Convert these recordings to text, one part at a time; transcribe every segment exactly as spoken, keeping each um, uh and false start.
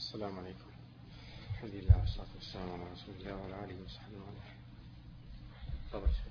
السلام عليكم. الحمد لله والصلاة والسلام على رسول الله وعلى آله وصحبه وسلم. تفضل شيخ.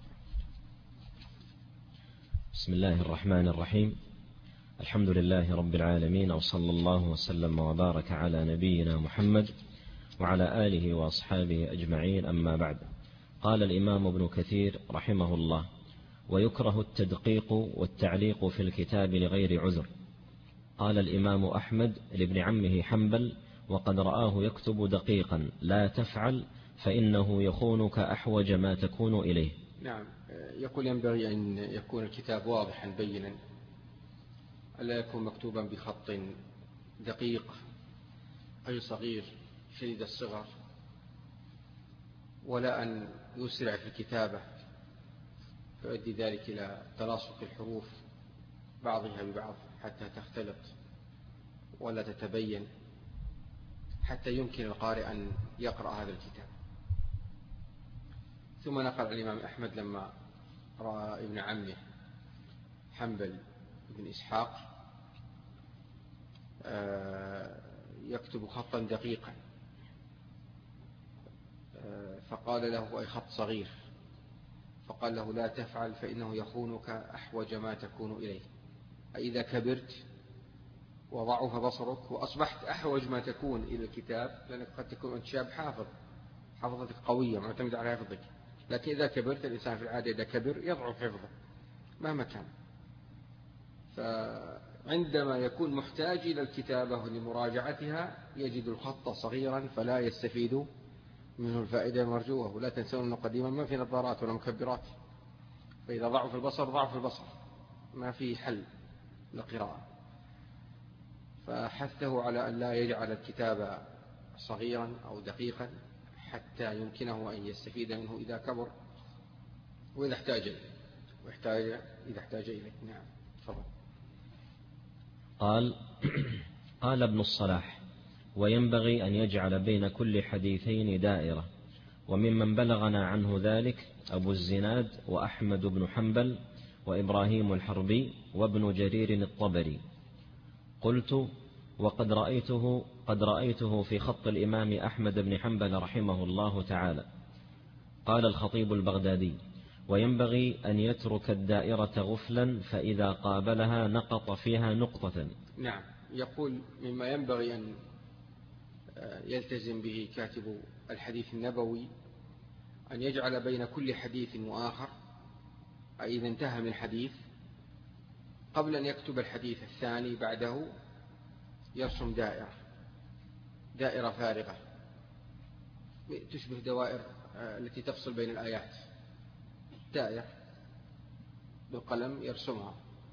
بسم الله الرحمن الرحيم. الحمد لله رب العالمين، وصلى الله وسلم وبارك على نبينا محمد وعلى آله وأصحابه أجمعين، أما بعد. قال الإمام ابن كثير رحمه الله: ويكره التدقيق والتعليق في الكتاب لغير عذر. قال الإمام أحمد لابن عمه حنبل: وقد رآه يكتب دقيقا، لا تفعل فإنه يخونك أحوج ما تكون إليه. نعم، يقول ينبغي أن يكون الكتاب واضحا بينا، ألا يكون مكتوبا بخط دقيق أي صغير شديد الصغر، ولا أن يسرع في الكتابة فيؤدي ذلك إلى تلاصق الحروف بعضها ببعض حتى تختلط ولا تتبين، حتى يمكن القارئ أن يقرأ هذا الكتاب. ثم نقل الإمام أحمد لما رأى ابن عمه حنبل بن إسحاق يكتب خطا دقيقا فقال له: أي خط صغير، فقال له: لا تفعل فإنه يخونك أحوج ما تكون إليه. أي إذا كبرت وضعف بصرك وأصبحت أحوج ما تكون إلى الكتاب، لأنك قد تكون أنت شاب حافظ، حفظتك قوية معتمد على حفظك، لكن إذا كبرت، الإنسان في العادة إذا كبر يضعف حفظه مهما كان، فعندما يكون محتاج إلى الكتابة لمراجعتها يجد الخط صغيرا فلا يستفيد منه الفائدة المرجوة. ولا تنسون أنه قديما ما في نظارات ولا مكبرات، فإذا ضعف البصر ضعف البصر، ما في حل للقراءة. فحثه على أن لا يجعل الكتاب صغيرا أو دقيقا حتى يمكنه أن يستفيد منه إذا كبر وإذا احتاج إليه واحتاج إذا احتاج إليه. نعم، تفضل. قال قال ابن الصلاح: وينبغي أن يجعل بين كل حديثين دائرة. وممن بلغنا عنه ذلك أبو الزناد وأحمد بن حنبل وإبراهيم الحربي وابن جرير الطبري. قلت: وقد رأيته قد رأيته في خط الإمام أحمد بن حنبل رحمه الله تعالى. قال الخطيب البغدادي: وينبغي أن يترك الدائرة غفلا، فإذا قابلها نقط فيها نقطة. نعم، يقول مما ينبغي أن يلتزم به كاتب الحديث النبوي أن يجعل بين كل حديث وآخر، أي إذا انتهى من حديث، قبل أن يكتب الحديث الثاني بعده يرسم دائرة دائرة فارغة تشبه دوائر التي تفصل بين الآيات، دائرة بالقلم يرسمها.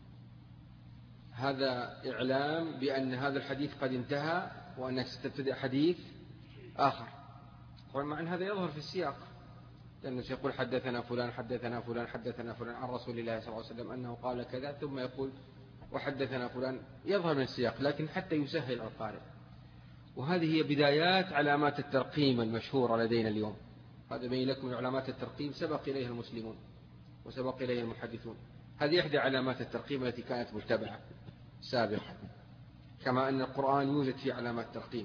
هذا إعلام بأن هذا الحديث قد انتهى وأنك ستبتدأ حديث آخر. ومع أن هذا يظهر في السياق، لأنه سيقول: حدثنا فلان حدثنا فلان حدثنا فلان عن رسول الله صلى الله عليه وسلم أنه قال كذا، ثم يقول: وحدثنا فلان. يظهر من السياق، لكن حتى يسهل القارئ. وهذه هي بدايات علامات الترقيم المشهورة لدينا اليوم. هذا بين لكم من علامات الترقيم سبق إليها المسلمون وسبق إليها المحدثون. هذه إحدى علامات الترقيم التي كانت متبعة سابقا، كما أن القرآن يوجد فيه علامات ترقيم،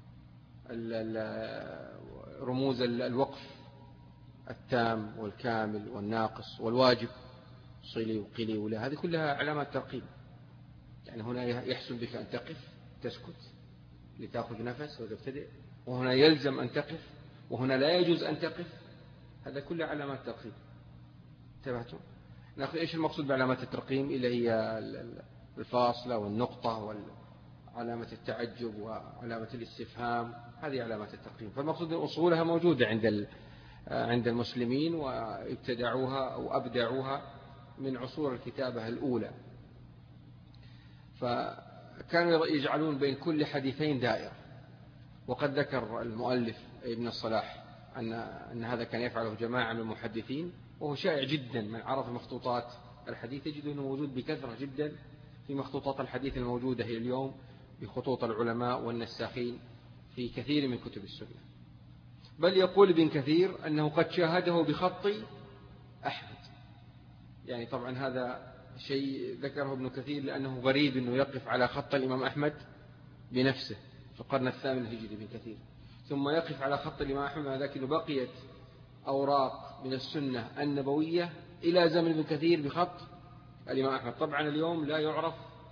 رموز الوقف التام والكامل والناقص والواجب، صلي وقلي ولا، هذه كلها علامات ترقيم. يعني هنا يحسن بك أن تقف تسكت لتأخذ نفس وتبتدئ، وهنا يلزم أن تقف، وهنا لا يجوز أن تقف. هذا كلها علامات ترقيم. انتبهتم؟ نأخذ إيش المقصود بعلامات الترقيم؟ إلا هي الفاصلة والنقطة وعلامة التعجب وعلامة الاستفهام، هذه علامات الترقيم. فالمقصود أن أصولها موجودة عند عند المسلمين، وابتدعوها أو أبدعوها من عصور الكتابة الأولى. فكانوا يجعلون بين كل حديثين دائرة. وقد ذكر المؤلف ابن الصلاح أن أن هذا كان يفعله جماعة من المحدثين، وهو شائع جدا. من عرف مخطوطات الحديث يجد أنه موجود بكثرة جدا في مخطوطات الحديث الموجودة هي اليوم بخطوط العلماء والنساخين في كثير من كتب السنة. بل يقول ابن كثير أنه قد شاهده بخط أحمد. يعني طبعا هذا شيء ذكره ابن كثير لأنه غريب أنه يقف على خط الإمام أحمد بنفسه، في القرن الثامن الهجري ابن كثير، ثم يقف على خط الإمام أحمد، لكنه بقيت أوراق من السنة النبوية إلى زمن ابن كثير بخط الإمام أحمد. طبعا اليوم لا يعرف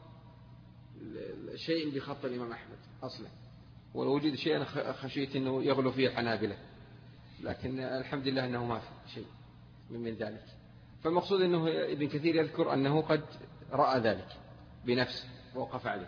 شيء بخط الإمام أحمد أصلا، ولو وجد شيء أنا خشيت أنه يغلو فيه الحنابلة، لكن الحمد لله أنه ما في شيء من ذلك. فالمقصود أنه ابن كثير يذكر أنه قد رأى ذلك بنفسه ووقف عليه.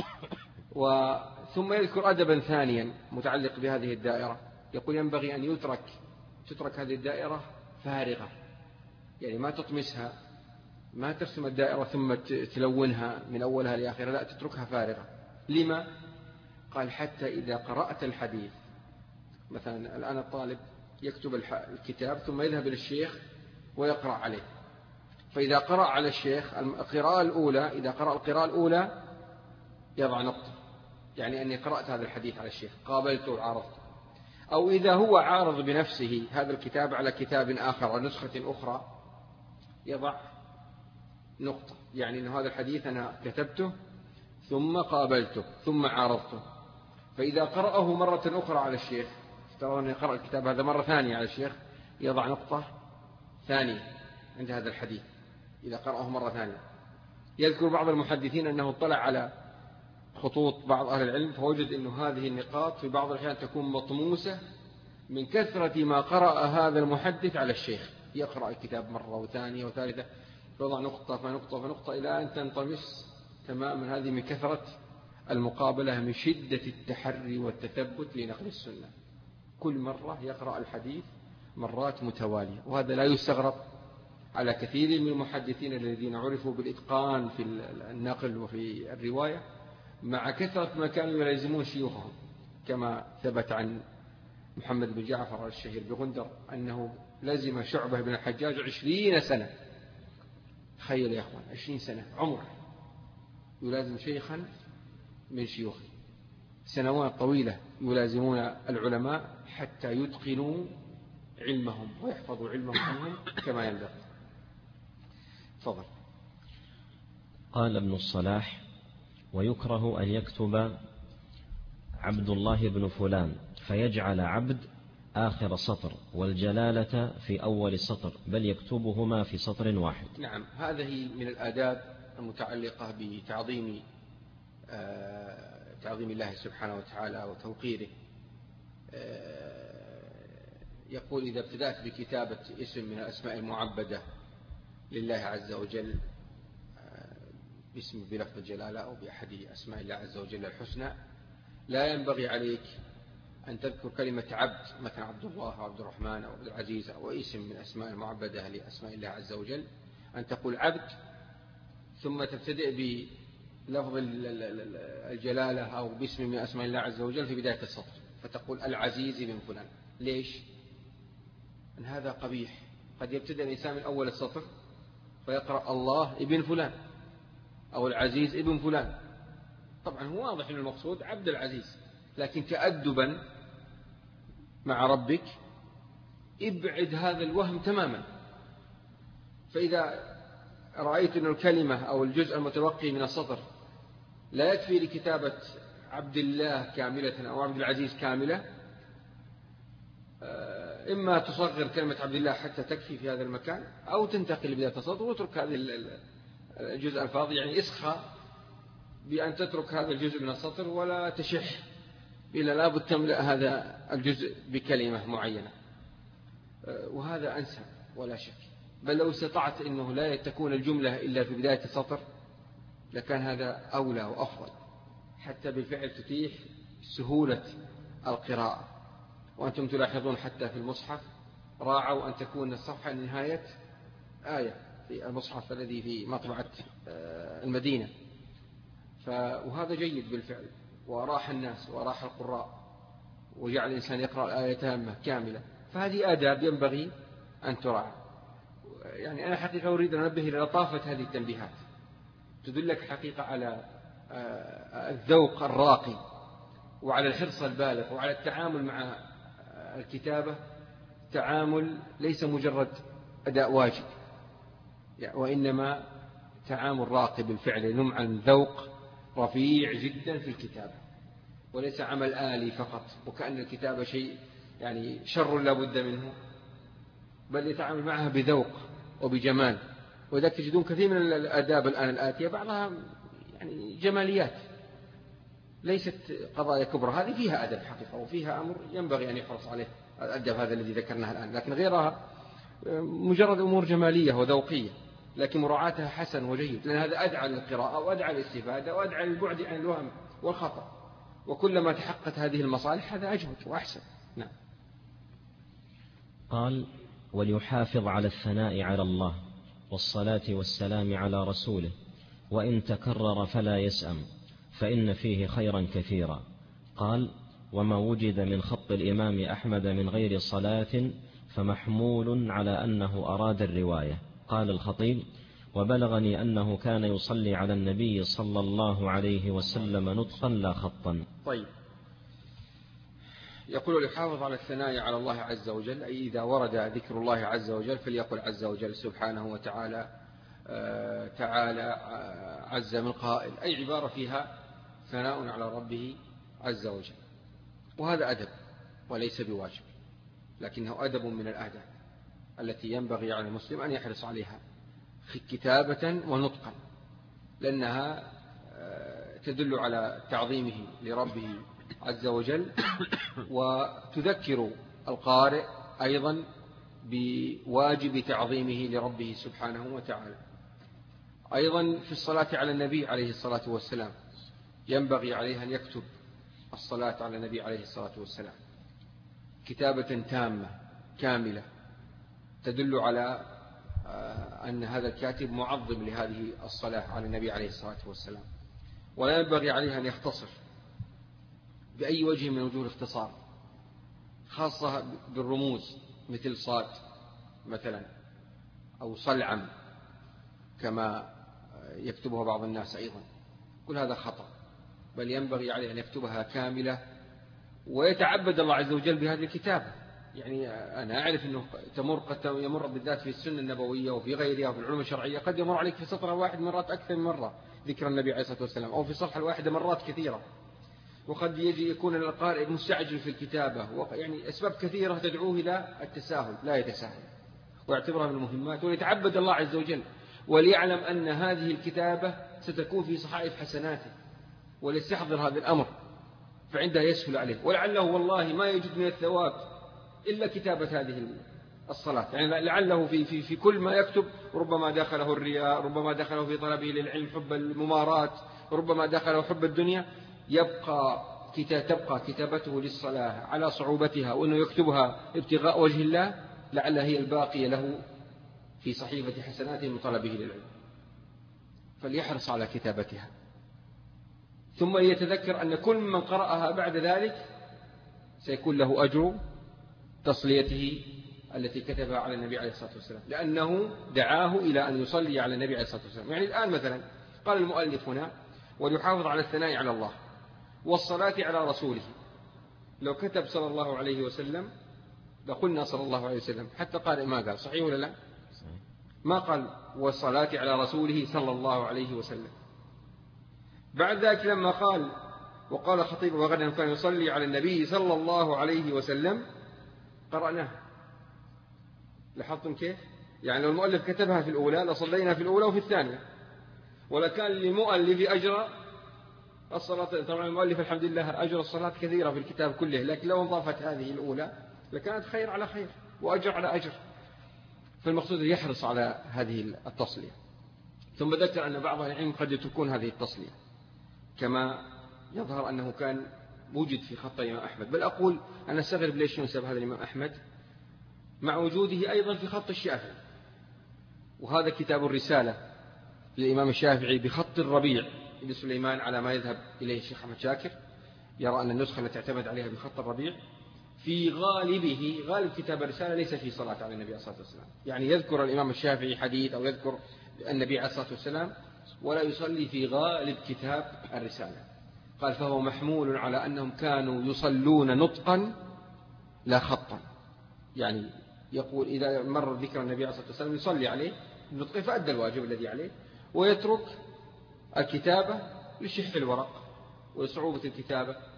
ثم يذكر أدبا ثانيا متعلق بهذه الدائرة، يقول ينبغي أن يترك تترك هذه الدائرة فارغة، يعني ما تطمسها، ما ترسم الدائرة ثم تلونها من أولها لآخرها، لا، تتركها فارغة. لما؟ قال حتى إذا قرأت الحديث، مثلا الآن الطالب يكتب الكتاب ثم يذهب إلى الشيخ ويقرأ عليه، فإذا قرأ على الشيخ القراءة الأولى، إذا قرأ القراءة الأولى يضع نقطة، يعني أني قرأت هذا الحديث على الشيخ، قابلته وعارضته. أو إذا هو عارض بنفسه هذا الكتاب على كتاب آخر ونسخة أخرى يضع نقطة، يعني أن هذا الحديث أنا كتبته ثم قابلته ثم عارضته. فإذا قرأه مرة أخرى على الشيخ، افترض أن يقرأ الكتاب هذا مرة ثانية على الشيخ، يضع نقطة ثانية عند هذا الحديث إذا قرأه مرة ثانية. يذكر بعض المحدثين أنه اطلع على خطوط بعض أهل العلم فوجد أن هذه النقاط في بعض الأحيان تكون مطموسة من كثرة ما قرأ هذا المحدث على الشيخ، يقرأ الكتاب مرة وثانية وثالثة، يضع نقطة فنقطة فنقطة إلى أن تنطمس تماما. هذه من كثرة المقابلة، من شدة التحري والتثبت لنقل السنة، كل مرة يقرأ الحديث مرات متوالية. وهذا لا يستغرب على كثير من المحدثين الذين عرفوا بالإتقان في النقل وفي الرواية، مع كثرة ما كانوا يلازمون شيوخهم، كما ثبت عن محمد بن جعفر الشهير بغندر أنه لزم شعبة بن الحجاج عشرين سنة. تخيل يا أخوان، عشرين سنة عمر يلازم شيخا من شيوخه، سنوات طويلة يلازمون العلماء حتى يتقنوا علمهم ويحفظوا علمهم عنهم كما ينبغي. تفضل. قال ابن الصلاح: ويكره أن يكتب عبد الله بن فلان فيجعل عبد آخر سطر والجلالة في أول سطر، بل يكتبهما في سطر واحد. نعم، هذه من الآداب المتعلقة بتعظيم آه تعظيم الله سبحانه وتعالى وتوقيره. آه يقول: إذا ابتدأت بكتابة اسم من الأسماء المعبدة لله عز وجل آه باسم بلفظ الجلالة أو بأحد أسماء الله عز وجل الحسنى، لا ينبغي عليك أن تذكر كلمة عبد، مثلا عبد الله أو عبد الرحمن أو عبد العزيز أو اسم من أسماء المعبدة لأسماء الله عز وجل، أن تقول عبد ثم تبتدئ بلفظ الجلالة أو باسم من أسماء الله عز وجل في بداية السطر، فتقول العزيز بن فلان. ليش؟ أن هذا قبيح. قد يبتدئ الإنسان من أول السطر فيقرأ الله ابن فلان أو العزيز ابن فلان، طبعا هو واضح أن المقصود عبد العزيز، لكن تأدبا مع ربك ابعد هذا الوهم تماما. فإذا رأيت أن الكلمة أو الجزء المتبقي من السطر لا يكفي لكتابة عبد الله كاملة أو عبد العزيز كاملة، إما تصغر كلمة عبد الله حتى تكفي في هذا المكان، أو تنتقل لبداية السطر وترك هذه الجزء الفاضي، يعني اسخى بأن تترك هذا الجزء من السطر ولا تشح إلا لابد تملأ هذا الجزء بكلمة معينة، وهذا أنسب ولا شك. بل لو استطعت أنه لا تكون الجملة إلا في بداية السطر لكان هذا أولى وأفضل، حتى بالفعل تتيح سهولة القراءة. وأنتم تلاحظون حتى في المصحف راعوا أن تكون الصفحة نهاية آية في المصحف الذي في مطبعة المدينة، وهذا جيد بالفعل، وراح الناس وراح القراء وجعل الإنسان يقرأ الآية تامة كاملة. فهذه آداب ينبغي أن تراعى. يعني أنا حقيقة أريد أن أنبه إلى لطافة هذه التنبيهات، تدلك حقيقة على الذوق الراقي وعلى الحرص البالغ وعلى التعامل مع الكتابة، تعامل ليس مجرد أداء واجب، وإنما تعامل راقي بالفعل، ينم عن ذوق رفيع جدا في الكتابة. وليس عمل آلي فقط، وكأن الكتابة شيء يعني شر لا بد منه، بل يتعامل معها بذوق وبجمال. وذلك تجدون كثير من الآداب الآن الآتية بعضها يعني جماليات، ليست قضايا كبرى. هذه فيها أدب حقيقة وفيها أمر ينبغي أن يحرص عليه الأدب هذا الذي ذكرناه الآن، لكن غيرها مجرد أمور جمالية وذوقية، لكن مراعاتها حسن وجيد، لأن هذا أدعى للقراءة وأدعى للاستفادة وأدعى للبعد عن الوهم والخطأ، وكلما تحققت هذه المصالح هذا أجود وأحسن. نعم. قال: وليحافظ على الثناء على الله والصلاة والسلام على رسوله، وإن تكرر فلا يسأم، فإن فيه خيرا كثيرا. قال: وما وجد من خط الإمام أحمد من غير صلاة فمحمول على أنه أراد الرواية. قال الخطيب: وبلغني أنه كان يصلي على النبي صلى الله عليه وسلم نطقا لا خطا. طيب، يقول يحافظ على الثناء على الله عز وجل، أي إذا ورد ذكر الله عز وجل فليقل عز وجل سبحانه وتعالى آه تعالى آه عز من قائل، أي عبارة فيها ثناء على ربه عز وجل. وهذا أدب وليس بواجب، لكنه أدب من الآداب التي ينبغي على المسلم أن يحرص عليها كتابة ونطقا، لأنها تدل على تعظيمه لربه عز وجل، وتذكر القارئ أيضا بواجب تعظيمه لربه سبحانه وتعالى. أيضا في الصلاة على النبي عليه الصلاة والسلام ينبغي عليه أن يكتب الصلاة على النبي عليه الصلاة والسلام كتابة تامة كاملة تدل على أن هذا الكاتب معظم لهذه الصلاة على النبي عليه الصلاة والسلام. ولا ينبغي عليه أن يختصر بأي وجه من وجوه الاختصار، خاصة بالرموز مثل صاد مثلا أو صلعم كما يكتبها بعض الناس أيضا، كل هذا خطأ، بل ينبغي عليه أن يكتبها كاملة ويتعبد الله عز وجل بهذه الكتابة. يعني أنا أعرف أنه تمر قد يمر بالذات في السنة النبوية وفي غيرها وفي العلوم الشرعية قد يمر عليك في سطر واحد مرات أكثر من مرة ذكر النبي عليه الصلاة والسلام، أو في الصفحة الواحدة مرات كثيرة، وقد يجي يكون القارئ مستعجل في الكتابة، يعني أسباب كثيرة تدعوه إلى التساهل، لا يتساهل ويعتبرها من المهمات، وليتعبد الله عز وجل وليعلم أن هذه الكتابة ستكون في صحائف حسناته، وليستحضر هذا الأمر فعندها يسهل عليه، ولعله والله ما يجد من الثواب إلا كتابة هذه الصلاة. يعني لعله في, في, في كل ما يكتب ربما دخله الرياء، ربما دخله في طلبه للعلم حب الممارات، ربما دخله حب الدنيا، يبقى تبقى كتابته للصلاة على صعوبتها وأنه يكتبها ابتغاء وجه الله، لعل هي الباقية له في صحيفة حسناته من طلبه للعلم، فليحرص على كتابتها. ثم يتذكر أن كل من قرأها بعد ذلك سيكون له أجر تصليته التي كتبها على النبي عليه الصلاة والسلام، لأنه دعاه إلى أن يصلي على النبي عليه الصلاة والسلام. يعني الآن مثلا قال المؤلف هنا: وليحافظ على الثناء على الله والصلاة على رسوله. لو كتب صلى الله عليه وسلم لقلنا صلى الله عليه وسلم، حتى قال ما قال، صحيح ولا لا؟ ما قال والصلاة على رسوله صلى الله عليه وسلم. بعد ذلك لما قال وقال خطيب وغدا كان يصلي على النبي صلى الله عليه وسلم قرأناه. لاحظتم كيف؟ يعني لو المؤلف كتبها في الأولى لصلينا في الأولى وفي الثانية، ولكان للمؤلف أجر الصلاة. طبعا المؤلف الحمد لله أجر الصلاة كثيرة في الكتاب كله، لكن لو انضافت هذه الأولى لكانت خير على خير وأجر على أجر. فالمقصود يحرص على هذه التصلية. ثم ذكر أن بعض العلم قد يتركون هذه التصلية، كما يظهر أنه كان وجد في خط الإمام أحمد، بل أقول أنا أستغرب ليش ينسب هذا الإمام أحمد مع وجوده أيضا في خط الشافعي. وهذا كتاب الرسالة للإمام الشافعي بخط الربيع بن سليمان على ما يذهب إليه الشيخ أحمد شاكر، يرى أن النسخة التي اعتمد عليها بخط الربيع في غالبه غالب كتاب الرسالة ليس في صلاة على النبي عليه الصلاة والسلام، يعني يذكر الإمام الشافعي حديث أو يذكر النبي عليه الصلاة والسلام ولا يصلي في غالب كتاب الرسالة. قال فهو محمول على أنهم كانوا يصلون نطقا لا خطا، يعني يقول إذا مر ذكر النبي عليه الصلاة والسلام يصلي عليه بنطقه فأدى الواجب الذي عليه، ويترك الكتابة لشح الورق وصعوبة الكتابة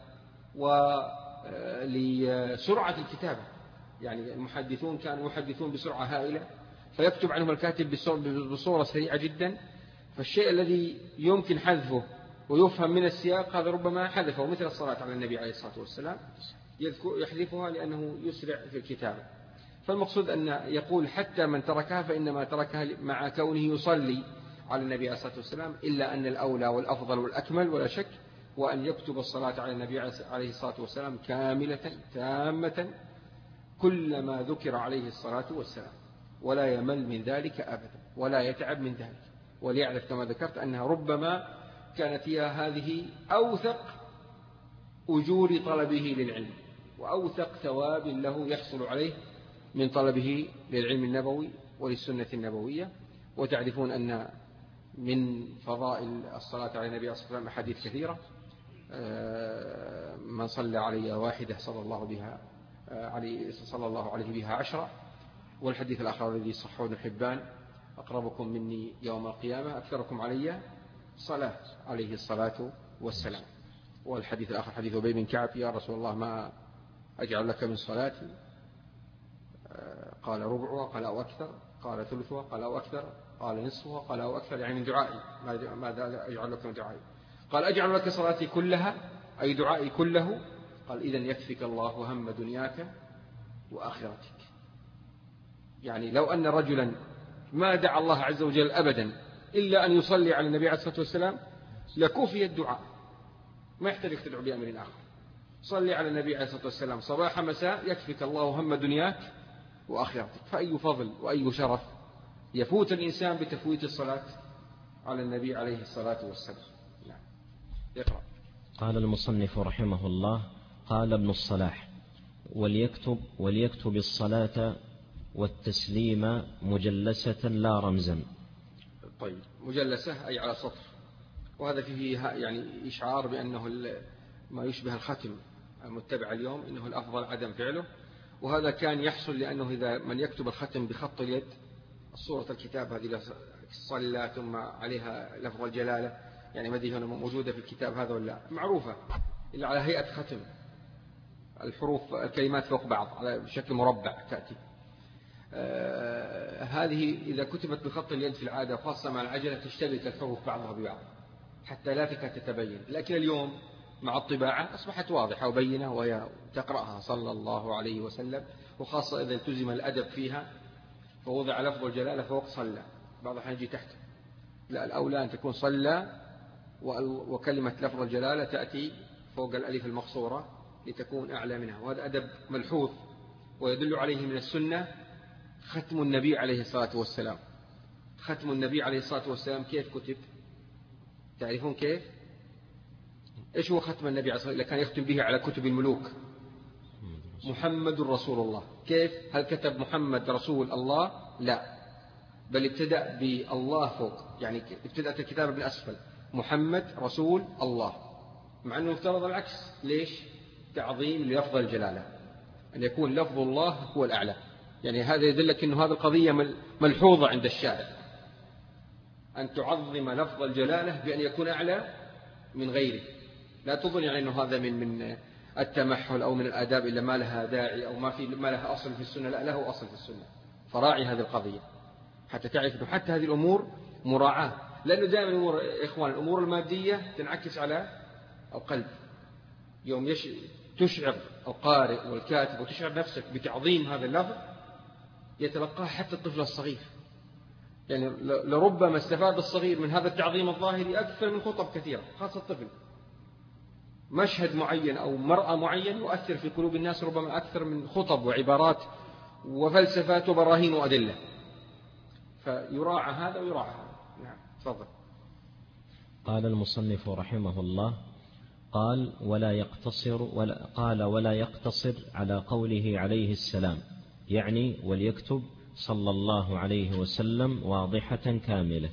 ولسرعة الكتابة. يعني المحدثون كانوا يحدثون بسرعة هائلة، فيكتب عنهم الكاتب بصورة سريعة جدا، فالشيء الذي يمكن حذفه ويفهم من السياق هذا ربما حذفه، مثل الصلاة على النبي عليه الصلاة والسلام يحذفها لأنه يسرع في الكتابة. فالمقصود أن يقول حتى من تركها فإنما تركها مع كونه يصلي على النبي عليه الصلاة والسلام، إلا أن الأولى والأفضل والأكمل ولا شك وأن يكتب الصلاة على النبي عليه الصلاة والسلام كاملة تامة كلما ذكر عليه الصلاة والسلام، ولا يمل من ذلك أبدا ولا يتعب من ذلك. وليعرف كما ذكرت أنها ربما كانت هي هذه أوثق أجور طلبه للعلم وأوثق ثواب له يحصل عليه من طلبه للعلم النبوي وللسنة النبوية. وتعرفون أن من فضائل الصلاة على النبي صلى الله عليه وسلم أحاديث كثيرة، من صلى علي واحدة صلى الله بها عليه صلى الله عليه بها عشرة. والحديث الآخر الذي صححه ابن حبان: أقربكم مني يوم القيامة أكثركم علي صلاة عليه الصلاة والسلام. والحديث الآخر حديث أبي بن كعب: يا رسول الله ما أجعل لك من صلاتي؟ قال ربعها، قال أو أكثر، قال ثلثها، قال أو أكثر، قال نصفها، قال أو أكثر، يعني من دعائي ماذا أجعل لك من دعائي؟ قال أجعل لك صلاتي كلها أي دعائي كله؟ قال إذن يكفيك الله هم دنياك وآخرتك. يعني لو أن رجلا ما دعا الله عز وجل أبدا إلا أن يصلي على النبي عليه الصلاة والسلام لكفي الدعاء، ما يحتاج تدعو بأمر آخر. صلي على النبي عليه الصلاة والسلام صباح مساء يكفيك الله هم دنياك وآخرتك. فأي فضل وأي شرف يفوت الإنسان بتفويت الصلاة على النبي عليه الصلاة والسلام. نعم. يقرأ. قال المصنف رحمه الله: قال ابن الصلاح: وليكتب, وليكتب الصلاة والتسليم مجلسة لا رمزا. طيب، مجلسة أي على سطر، وهذا فيه يعني إشعار بأنه ما يشبه الختم المتبع اليوم إنه الأفضل عدم فعله. وهذا كان يحصل لأنه إذا من يكتب الختم بخط اليد، صورة الكتاب هذه صلى ثم عليها لفظ الجلالة، يعني ما أدري هنا موجودة في الكتاب هذا ولا معروفة، إلا على هيئة ختم، الحروف الكلمات فوق بعض على شكل مربع تأتي. آه هذه إذا كتبت بخط اليد في العادة وخاصة مع العجلة تشتبك الحروف بعضها ببعض حتى لا تكاد تتبين. لكن اليوم مع الطباعة أصبحت واضحة وبينة وهي تقرأها صلى الله عليه وسلم، وخاصة إذا التزم الأدب فيها فوضع لفظ الجلالة فوق صلى، بعض الأحيان يجي تحته. لا، الأولى أن تكون صلى وكلمة لفظ الجلالة تأتي فوق الألف المقصورة لتكون أعلى منها، وهذا أدب ملحوظ ويدل عليه من السنة ختم النبي عليه الصلاة والسلام. ختم النبي عليه الصلاة والسلام كيف كتب؟ تعرفون كيف؟ إيش هو ختم النبي عليه الصلاة والسلام؟ كان يختم به على كتب الملوك: محمد رسول الله. كيف؟ هل كتب محمد رسول الله؟ لا، بل ابتدأ بالله فوق، يعني ابتدأت الكتابة من أسفل: محمد رسول الله، مع أنه افترض العكس. ليش؟ تعظيم للفظ الجلالة، أن يكون لفظ الله هو الأعلى. يعني هذا يدلك أن هذه القضية ملحوظة عند الشارع، أن تعظم لفظ الجلالة بأن يكون أعلى من غيره. لا تظن يعني أنه هذا من من التمحل أو من الآداب إلا ما لها داعي أو ما في ما لها أصل في السنة. لا، له أصل في السنة، فراعي هذه القضية حتى تعرف أنه حتى هذه الأمور مراعاة. لأنه دائما الأمور إخوان الأمور المادية تنعكس على القلب. يوم يش... تشعر القارئ والكاتب وتشعر نفسك بتعظيم هذا اللفظ يتلقاه حتى الطفل الصغير. يعني لربما استفاد الصغير من هذا التعظيم الظاهري أكثر من خطب كثيرة، خاصة الطفل. مشهد معين أو مرأة معين يؤثر في قلوب الناس ربما أكثر من خطب وعبارات وفلسفات وبراهين وأدلة، فيراعى هذا ويراعى هذا. نعم، تفضل. قال المصنف رحمه الله: قال ولا يقتصر ولا قال ولا يقتصر على قوله عليه السلام، يعني وليكتب صلى الله عليه وسلم واضحة كاملة.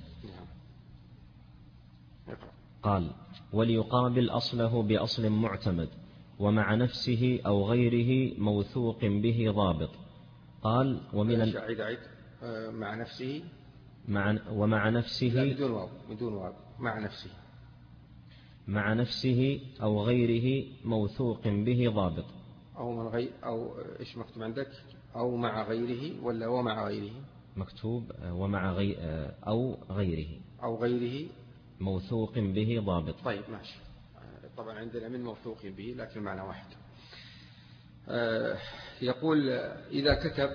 قال وليقابل أصله بأصل معتمد ومع نفسه أو غيره موثوق به ضابط. قال ومن ال... عيد عيد مع نفسه مع ومع نفسه بدون واو بدون واو مع نفسه مع نفسه أو غيره موثوق به ضابط. أو من غير، أو إيش مكتوب عندك؟ أو مع غيره ولا ومع غيره؟ مكتوب ومع غي أو غيره. أو غيره موثوق به ضابط. طيب ماشي. طبعا عندنا من موثوق به لكن معنى واحد. يقول إذا كتب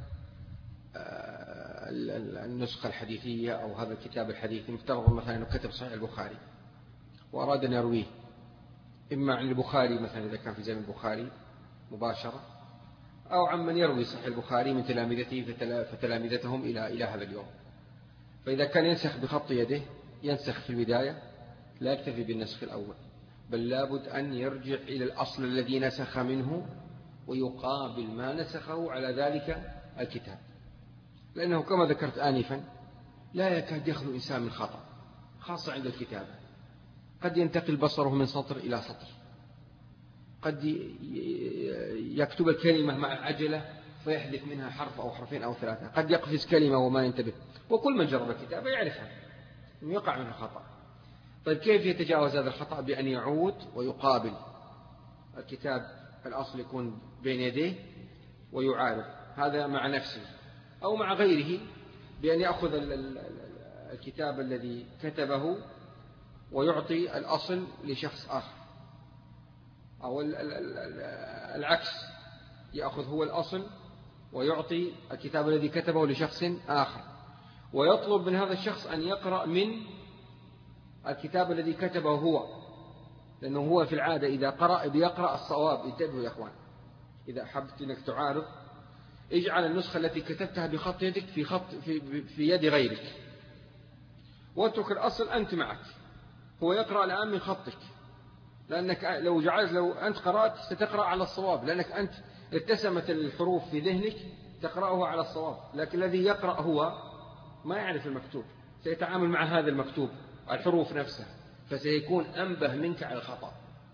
النسخة الحديثية أو هذا الكتاب الحديثي، مفترض مثلا أنه كتب صحيح البخاري وأراد أن يرويه إما عن البخاري مثلا إذا كان في زمن البخاري مباشرة، أو عن من يروي صحيح البخاري من تلامذته فتلامذتهم إلى إلى هذا اليوم. فإذا كان ينسخ بخط يده ينسخ في البداية، لا يكتفي بالنسخ الأول، بل لابد أن يرجع إلى الأصل الذي نسخ منه ويقابل ما نسخه على ذلك الكتاب، لأنه كما ذكرت آنفا لا يكاد يخلو إنسان من خطأ، خاصة عند الكتابة. قد ينتقل بصره من سطر إلى سطر، قد يكتب الكلمة مع عجلة فيحدث منها حرف أو حرفين أو ثلاثة، قد يقفز كلمة وما ينتبه، وكل من جرب الكتابة يعرفها أنه يقع منه خطأ. طيب كيف يتجاوز هذا الخطأ؟ بأن يعود ويقابل الكتاب الأصل يكون بين يديه ويعارض هذا مع نفسه أو مع غيره، بأن يأخذ الكتاب الذي كتبه ويعطي الأصل لشخص آخر، أو العكس، يأخذ هو الأصل ويعطي الكتاب الذي كتبه لشخص آخر، ويطلب من هذا الشخص أن يقرأ من الكتاب الذي كتبه هو، لأنه هو في العادة إذا قرأ بيقرأ الصواب. انتبهوا يا أخوان، إذا حبت أنك تعارض اجعل النسخة التي كتبتها بخط يدك في خط في, في يد غيرك، واترك الأصل أنت معك، هو يقرأ الآن من خطك، لأنك لو جعلت لو أنت قرأت ستقرأ على الصواب، لأنك أنت اتسمت الحروف في ذهنك تقرأه على الصواب، لكن الذي يقرأ هو ما يعرف المكتوب، سيتعامل مع هذا المكتوب الحروف نفسها، فسيكون أنبه منك على الخطأ،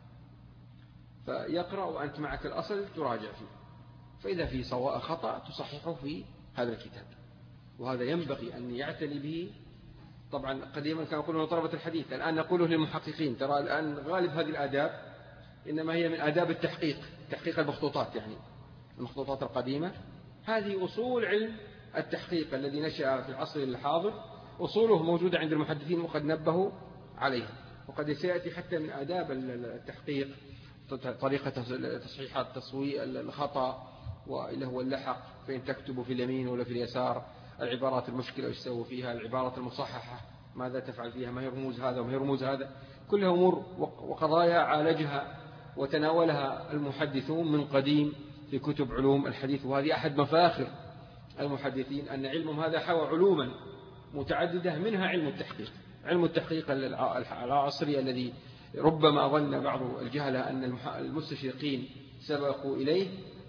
فيقرأ وأنت معك الأصل تراجع فيه، فإذا في سواء خطأ تصححه في هذا الكتاب. وهذا ينبغي أن يعتني به. طبعا قديما كانوا يقولون طلبة الحديث، الآن نقوله للمحققين، ترى الآن غالب هذه الآداب إنما هي من آداب التحقيق، تحقيق المخطوطات، يعني المخطوطات القديمة هذه أصول علم التحقيق الذي نشأ في العصر الحاضر، أصوله موجودة عند المحدثين وقد نبهوا عليها، وقد سيأتي حتى من آداب التحقيق طريقة تصحيحات تصوير الخطأ وإله هو اللحق، فإن تكتب في اليمين ولا في اليسار، العبارات المشكلة وش تسوي فيها، العبارات المصححة ماذا تفعل فيها، ما هي رموز هذا وما هي رموز هذا، كلها أمور وقضايا عالجها وتناولها المحدثون من قديم في كتب علوم الحديث. وهذه أحد مفاخر المحدثين أن علمهم هذا حوى علوما متعددة، منها علم التحقيق، علم التحقيق العصري الذي ربما ظن بعض الجهلة أن المستشرقين سبقوا إليه.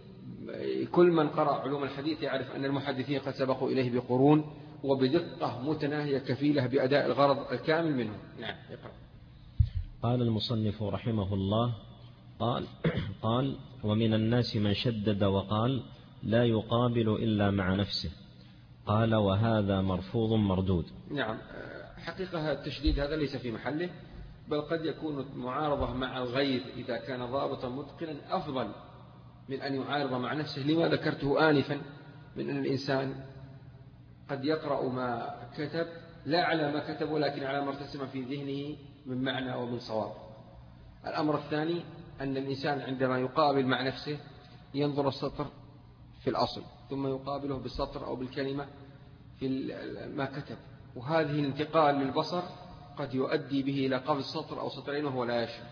كل من قرأ علوم الحديث يعرف أن المحدثين قد سبقوا إليه بقرون وبدقة متناهية كفيلة بأداء الغرض الكامل منه. نعم يقرأ. قال المصنف رحمه الله قال, قال ومن الناس من شدد وقال لا يقابل إلا مع نفسه، قال وهذا مرفوض مردود. نعم حقيقة التشديد هذا ليس في محله، بل قد يكون معارضة مع الغير إذا كان ضابطا متقنا أفضل من أن يعارض مع نفسه، لما ذكرته آنفا من أن الإنسان قد يقرأ ما كتب لا على ما كتب ولكن على ما ارتسم في ذهنه من معنى ومن صواب. الأمر الثاني أن الإنسان عندما يقابل مع نفسه ينظر السطر في الأصل ثم يقابله بالسطر أو بالكلمة في ما كتب، وهذه الانتقال للبصر قد يؤدي به إلى قفز سطر أو سطرين وهو لا يشعر،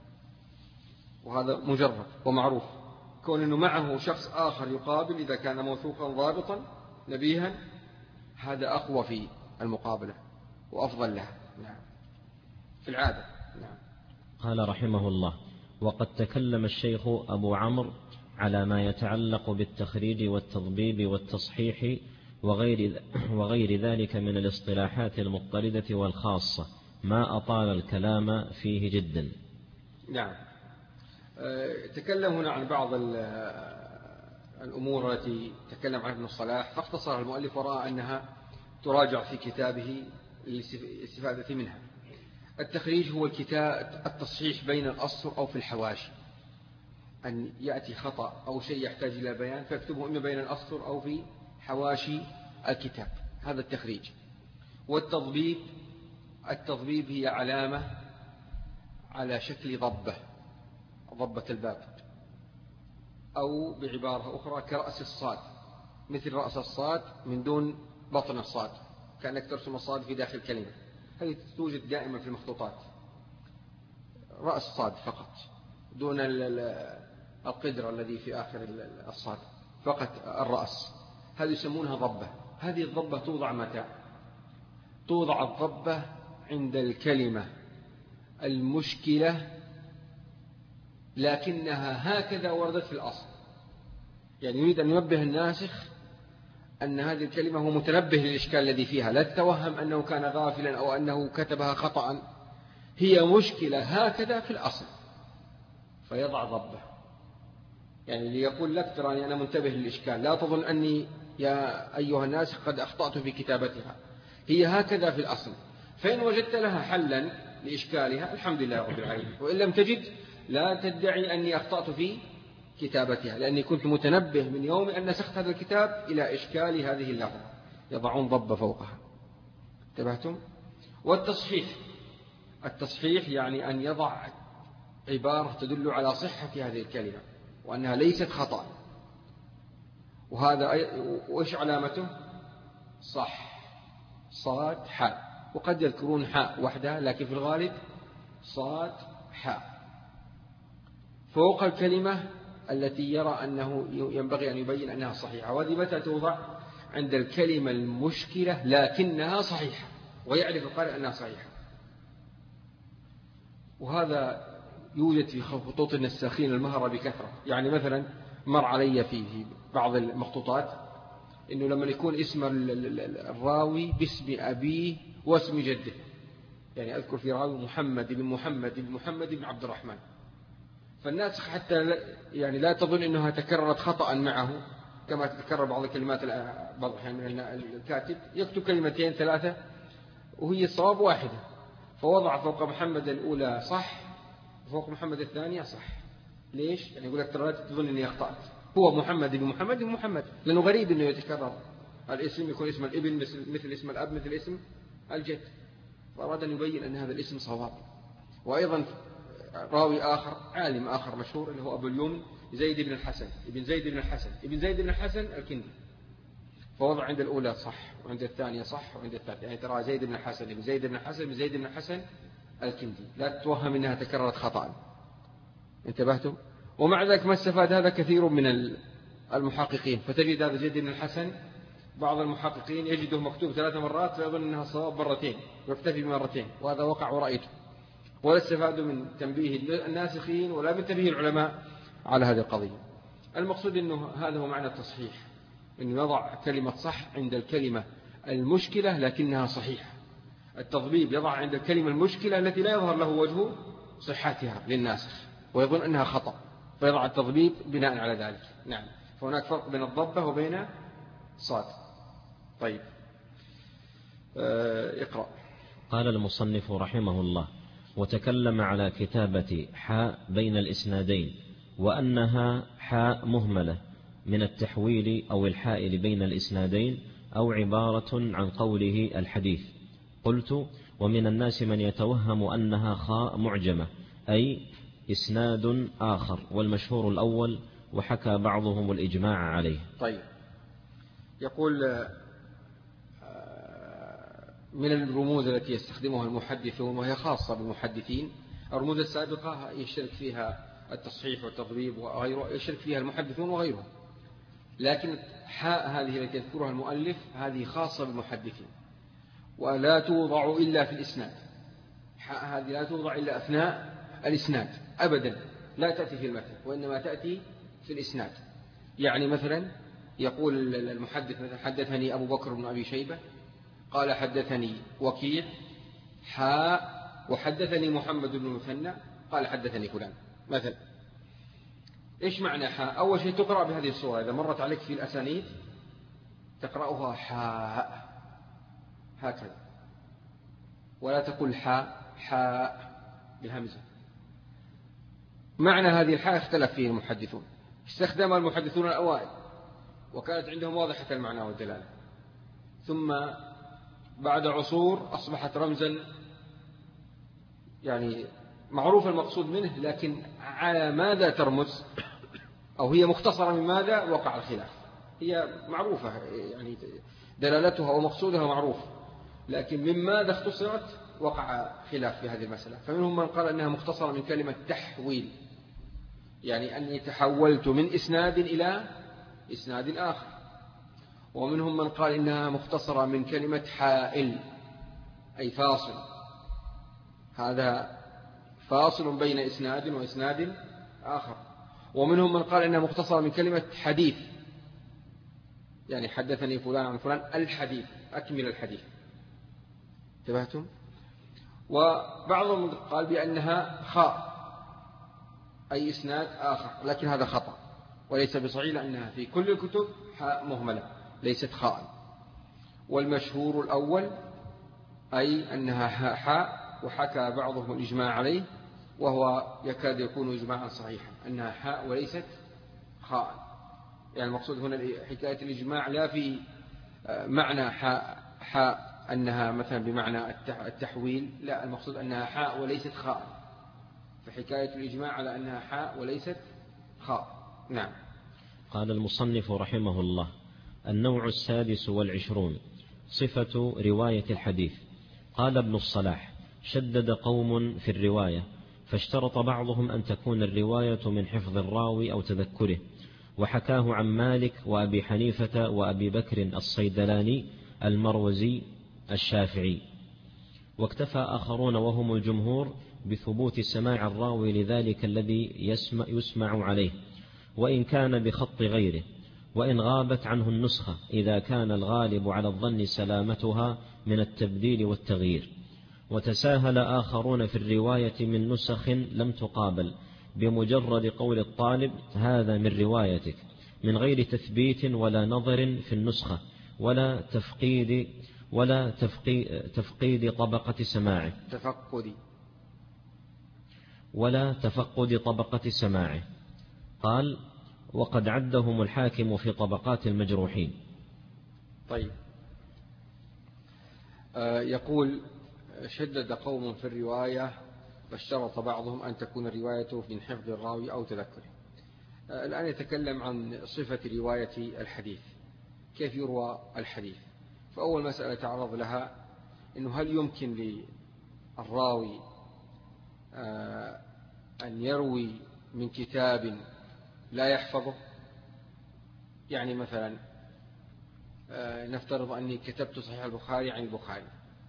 وهذا مجرد ومعروف. كون أنه معه شخص آخر يقابل إذا كان موثوقا ضابطا نبيها هذا أقوى في المقابلة وأفضل لها. نعم في العادة. نعم. قال رحمه الله وقد تكلم الشيخ أبو عمرو على ما يتعلق بالتخريج والتضبيب والتصحيح وغير, وغير ذلك من الاصطلاحات المضطردة والخاصة، ما أطال الكلام فيه جدا. نعم تكلم هنا عن بعض الأمور التي تكلم عنها ابن الصلاح فاختصرها المؤلف ورأى أنها تراجع في كتابه للاستفادة منها. التخريج هو الكتاب التصحيح بين الأسطر أو في الحواشي، أن يأتي خطأ أو شيء يحتاج إلى بيان فيكتبه إما بين الأسطر أو في حواشي الكتاب، هذا التخريج. والتضبيب، التضبيب هي علامة على شكل ضبة، ضبة الباب، أو بعبارة أخرى كرأس الصاد، مثل رأس الصاد من دون بطن الصاد، كأنك ترسم الصاد في داخل كلمة، هذه توجد دائما في المخطوطات، رأس الصاد فقط دون القدر الذي في آخر الصاد، فقط الرأس، هذه يسمونها ضبة. هذه الضبة توضع متى؟ توضع الضبة عند الكلمة المشكلة لكنها هكذا وردت في الأصل، يعني يريد أن ينبه الناسخ أن هذه الكلمة هو متنبه للإشكال الذي فيها، لا تتوهم أنه كان غافلا أو أنه كتبها خطأ، هي مشكلة هكذا في الأصل، فيضع ضبة، يعني ليقول لك تراني أنا منتبه للإشكال، لا تظن أني يا أيها الناس قد أخطأت في كتابتها، هي هكذا في الأصل، فإن وجدت لها حلا لإشكالها الحمد لله رب العالمين، وإن لم تجد لا تدعي أني أخطأت في كتابتها، لأني كنت متنبه من يوم أن نسخت هذا الكتاب إلى إشكال هذه اللفظة، يضعون ضبة فوقها. انتبهتم؟ والتصحيح، التصحيح يعني أن يضع عبارة تدل على صحة هذه الكلمة وأنها ليست خطأ، وهذا وإيش علامته؟ صح، صاد حاء، وقد يذكرون حاء وحدها لكن في الغالب صاد حاء فوق الكلمة التي يرى أنه ينبغي أن يبين أنها صحيحة. وهذه متى توضع؟ عند الكلمة المشكلة لكنها صحيحة، ويعرف القارئ أنها صحيحة. وهذا يوجد في خطوط النساخين المهرة بكثرة، يعني مثلا مر علي في بعض المخطوطات إنه لما يكون اسم الراوي باسم أبيه واسم جده، يعني أذكر في راوي محمد بن محمد بن محمد بن عبد الرحمن، فالناسخ حتى يعني لا تظن أنها تكررت خطأ معه كما تتكرر بعض الكلمات، بعض الأحيان من الكاتب يكتب كلمتين ثلاثة وهي الصواب واحدة، فوضع فوق محمد الأولى صح وفوق محمد الثانية صح. ليش؟ يعني يقول لك ترى لا تظن أني أخطأت، هو محمد بن محمد بن محمد، لأنه غريب أنه يتكرر الاسم، يكون اسم الابن مثل, مثل اسم الأب مثل اسم الجد، فأراد أن يبين أن هذا الاسم صواب. وأيضا راوي آخر عالم آخر مشهور اللي هو أبو اليمن زيد بن الحسن ابن زيد بن الحسن ابن زيد بن الحسن الكندي، فوضع عند الأولى صح وعند الثانية صح وعند الثالثة، يعني ترى زيد بن الحسن ابن زيد بن الحسن ابن زيد بن الحسن الكندي، لا تتوهم أنها تكررت خطأ. انتبهتم؟ ومع ذلك ما استفاد هذا كثير من المحققين، فتجد هذا زيد بن الحسن بعض المحققين يجده مكتوب ثلاث مرات فيظن أنها صواب مرتين ويكتفي بمرتين، وهذا وقع ورأيته، ولا استفادوا من تنبيه الناسخين ولا من تنبيه العلماء على هذه القضية. المقصود أنه هذا هو معنى التصحيح، أنه يضع كلمة صح عند الكلمة المشكلة لكنها صحيحة. التضبيب يضع عند الكلمة المشكلة التي لا يظهر له وجه صحتها للناسخ ويظن أنها خطأ، فيضع التضبيب بناء على ذلك. نعم، فهناك فرق بين الضبة وبين صاد. طيب آه اقرأ. قال المصنف رحمه الله: وتكلم على كتابة حاء بين الإسنادين، وأنها حاء مهملة من التحويل أو الحائل بين الإسنادين، أو عبارة عن قوله الحديث. قلت: ومن الناس من يتوهم أنها خاء معجمة، أي إسناد آخر، والمشهور الأول، وحكى بعضهم الإجماع عليه. طيب، يقول من الرموز التي يستخدمها المحدثون وهي خاصة بالمحدثين، الرموز السابقة يشترك فيها التصحيح والتضبيب وغيره، يشترك فيها المحدثون وغيرهم، لكن حاء هذه التي يذكرها المؤلف هذه خاصة بالمحدثين، ولا توضع إلا في الإسناد. حاء هذه لا توضع إلا أثناء الإسناد أبدا، لا تأتي في المتن وإنما تأتي في الإسناد. يعني مثلا يقول المحدث مثلا حدثني أبو بكر بن أبي شيبة قال حدثني وكيع حاء وحدثني محمد بن المثنى قال حدثني فلان مثلا. إيش معنى حاء؟ أول شيء تقرأ بهذه الصورة، إذا مرت عليك في الأسانيد تقرأها حاء هكذا، ولا تقول حاء حاء بالهمزة. معنى هذه الحاء اختلف فيه المحدثون، استخدمها المحدثون الأوائل وكانت عندهم واضحة المعنى والدلالة، ثم بعد عصور أصبحت رمزا يعني معروف المقصود منه، لكن على ماذا ترمز أو هي مختصرة من ماذا وقع الخلاف. هي معروفة يعني دلالتها ومقصودها معروف، لكن من ماذا اختصرت وقع خلاف في هذه المسألة. فمنهم من قال أنها مختصرة من كلمة تحويل، يعني أني تحولت من إسناد إلى إسناد آخر. ومنهم من قال إنها مختصرة من كلمة حائل أي فاصل، هذا فاصل بين إسناد وإسناد آخر. ومنهم من قال إنها مختصرة من كلمة حديث، يعني حدثني فلان عن فلان الحديث، أكمل الحديث. انتبهتم؟ وبعضهم قال بأنها خاء أي إسناد آخر، لكن هذا خطأ وليس بصحيح، لأنها في كل الكتب حاء مهملة ليست خاء. والمشهور الأول أي أنها حاء، وحكى بعضهم الإجماع عليه وهو يكاد يكون إجماعا صحيحا أنها حاء وليست خاء. يعني المقصود هنا حكاية الإجماع لا في معنى حاء, حاء أنها مثلا بمعنى التحويل، لا، المقصود أنها حاء وليست خاء، فحكاية الإجماع على أنها حاء وليست خاء. نعم. قال المصنف رحمه الله: النوع السادس والعشرون صفة رواية الحديث. قال ابن الصلاح: شدد قوم في الرواية، فاشترط بعضهم أن تكون الرواية من حفظ الراوي أو تذكره، وحكاه عن مالك وأبي حنيفة وأبي بكر الصيدلاني المروزي الشافعي. واكتفى آخرون وهم الجمهور بثبوت سماع الراوي لذلك الذي يسمع, يسمع عليه، وإن كان بخط غيره، وإن غابت عنه النسخة، إذا كان الغالب على الظن سلامتها من التبديل والتغيير. وتساهل آخرون في الرواية من نسخ لم تقابل بمجرد قول الطالب: هذا من روايتك، من غير تثبيت ولا نظر في النسخة ولا تفقيد ولا تفقيد, تفقيد طبقة سماعه تفقد ولا تفقد طبقة سماعه. قال: وقد عدهم الحاكم في طبقات المجروحين. طيب. آه يقول: شدد قوم في الرواية، فاشترط بعضهم أن تكون الرواية من حفظ الراوي أو تذكره. آه الآن يتكلم عن صفة رواية الحديث، كيف يروى الحديث. فأول مسألة تعرض لها إنه هل يمكن للراوي آه أن يروي من كتاب لا يحفظه؟ يعني مثلا آه نفترض أني كتبت صحيح البخاري عن البخاري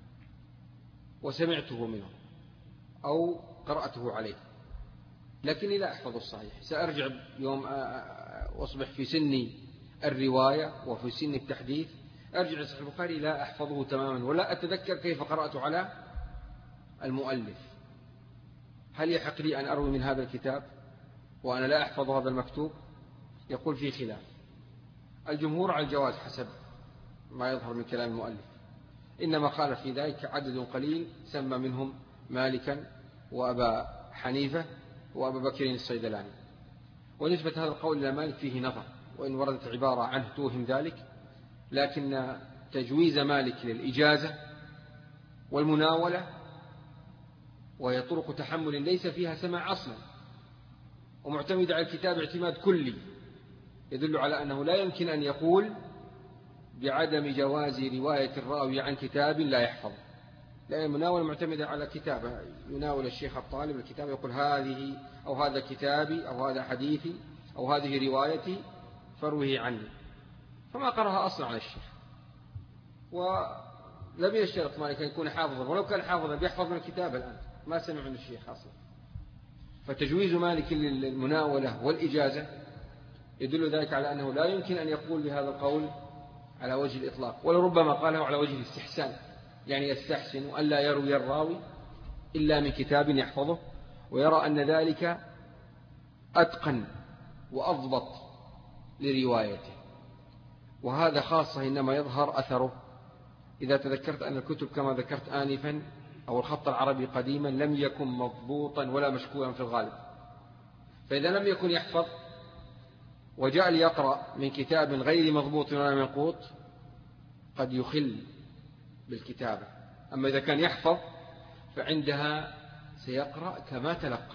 وسمعته منه أو قرأته عليه، لكني لا أحفظ الصحيح. سأرجع يوم أصبح في سن الرواية وفي سن التحديث، أرجع صحيح البخاري لا أحفظه تماما ولا أتذكر كيف قرأت على المؤلف. هل يحق لي أن أروي من هذا الكتاب وأنا لا أحفظ هذا المكتوب؟ يقول في خلاف. الجمهور على الجواز حسب ما يظهر من كلام المؤلف، إنما قال في ذلك عدد قليل سمى منهم مالكا وأبا حنيفة وأبا بكر الصيدلاني. ونسبة هذا القول إلى مالك فيه نظر، وإن وردت عبارة عنه توهم ذلك، لكن تجويز مالك للإجازة والمناولة وهي طرق تحمل ليس فيها سماع أصلا ومعتمد على الكتاب اعتماد كلي، يدل على أنه لا يمكن أن يقول بعدم جواز رواية الراوي عن كتاب لا يحفظ، لأن المناولة معتمدة على كتابه. يناول الشيخ الطالب الكتاب يقول هذه أو هذا كتابي أو هذا حديثي أو هذه روايتي فروه عني، فما قرأها أصلا على الشيخ. ولم يشترط مالك أن يكون حافظا، ولو كان حافظا بيحفظ من الكتاب الآن ما سمع من الشيخ أصلا. فتجويز مالك للمناولة والإجازة يدل ذلك على أنه لا يمكن أن يقول بهذا القول على وجه الإطلاق، ولربما قاله على وجه الاستحسان، يعني يستحسن أن لا يروي الراوي إلا من كتاب يحفظه، ويرى أن ذلك أتقن وأضبط لروايته. وهذا خاصة إنما يظهر أثره إذا تذكرت أن الكتب كما ذكرت آنفا أو الخط العربي قديما لم يكن مضبوطا ولا مشكولا في الغالب، فإذا لم يكن يحفظ وجاء ليقرأ من كتاب غير مضبوط ولا منقوط قد يخل بالكتابة. أما إذا كان يحفظ فعندها سيقرأ كما تلقى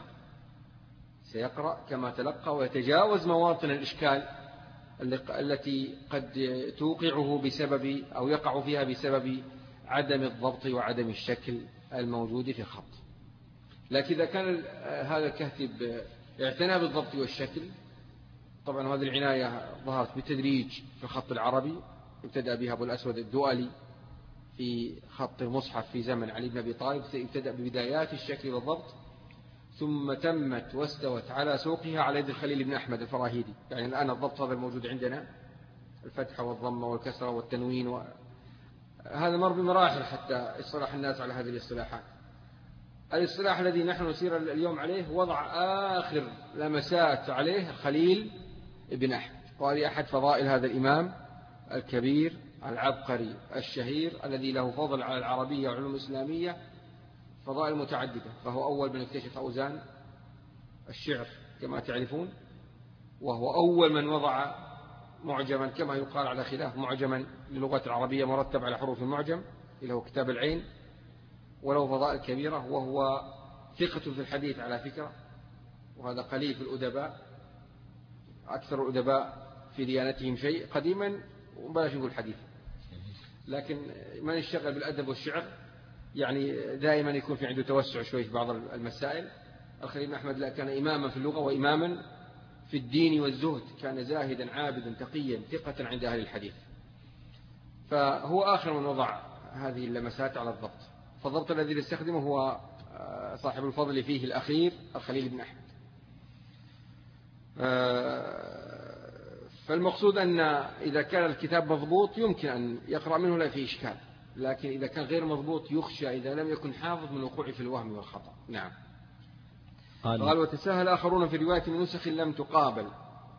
سيقرأ كما تلقى ويتجاوز مواطن الإشكال التي قد توقعه بسبب أو يقع فيها بسبب عدم الضبط وعدم الشكل الموجود في الخط. لكن إذا كان هذا الكاتب اعتنى بالضبط والشكل، طبعا هذه العناية ظهرت بالتدريج في الخط العربي، ابتدأ بها أبو الأسود الدؤلي في خط المصحف في زمن علي بن أبي طالب، ابتدأ ببدايات الشكل والضبط، ثم تمت واستوت على سوقها على يد الخليل بن أحمد الفراهيدي. يعني الآن الضبط هذا الموجود عندنا، الفتحة والضمة والكسرة والتنوين و... هذا مر بمراحل حتى اصطلح الناس على هذه الاصطلاحات. الاصطلاح الذي نحن نسير اليوم عليه وضع آخر لمسات عليه الخليل بن أحمد، وهذه أحد فضائل هذا الإمام الكبير العبقري الشهير الذي له فضل على العربية والعلوم الإسلامية فضائل متعددة. فهو أول من اكتشف أوزان الشعر كما تعرفون، وهو أول من وضع معجما كما يقال على خلاف معجما للغة العربية مرتب على حروف المعجم اللي هو كتاب العين، وله فضائل كبيرة، وهو ثقة في الحديث على فكرة، وهذا قليل في الأدباء، أكثر الأدباء في ديانتهم شيء قديما وبلاش نقول حديث، لكن من يشتغل بالأدب والشعر يعني دائما يكون في عنده توسع شوي في بعض المسائل. الخليل بن أحمد لا كان إماما في اللغة وإماما في الدين والزهد، كان زاهدا عابدا تقيا ثقة عند أهل الحديث، فهو آخر من وضع هذه اللمسات على الضبط. فالضبط الذي يستخدمه هو صاحب الفضل فيه الأخير الخليل بن أحمد. فالمقصود أن إذا كان الكتاب مضبوط يمكن أن يقرأ منه لا فيه إشكال، لكن إذا كان غير مضبوط يخشى إذا لم يكن حافظ من وقوع في الوهم والخطأ. نعم. قال, قال وتساهل آخرون في رواية من نسخ لم تقابل.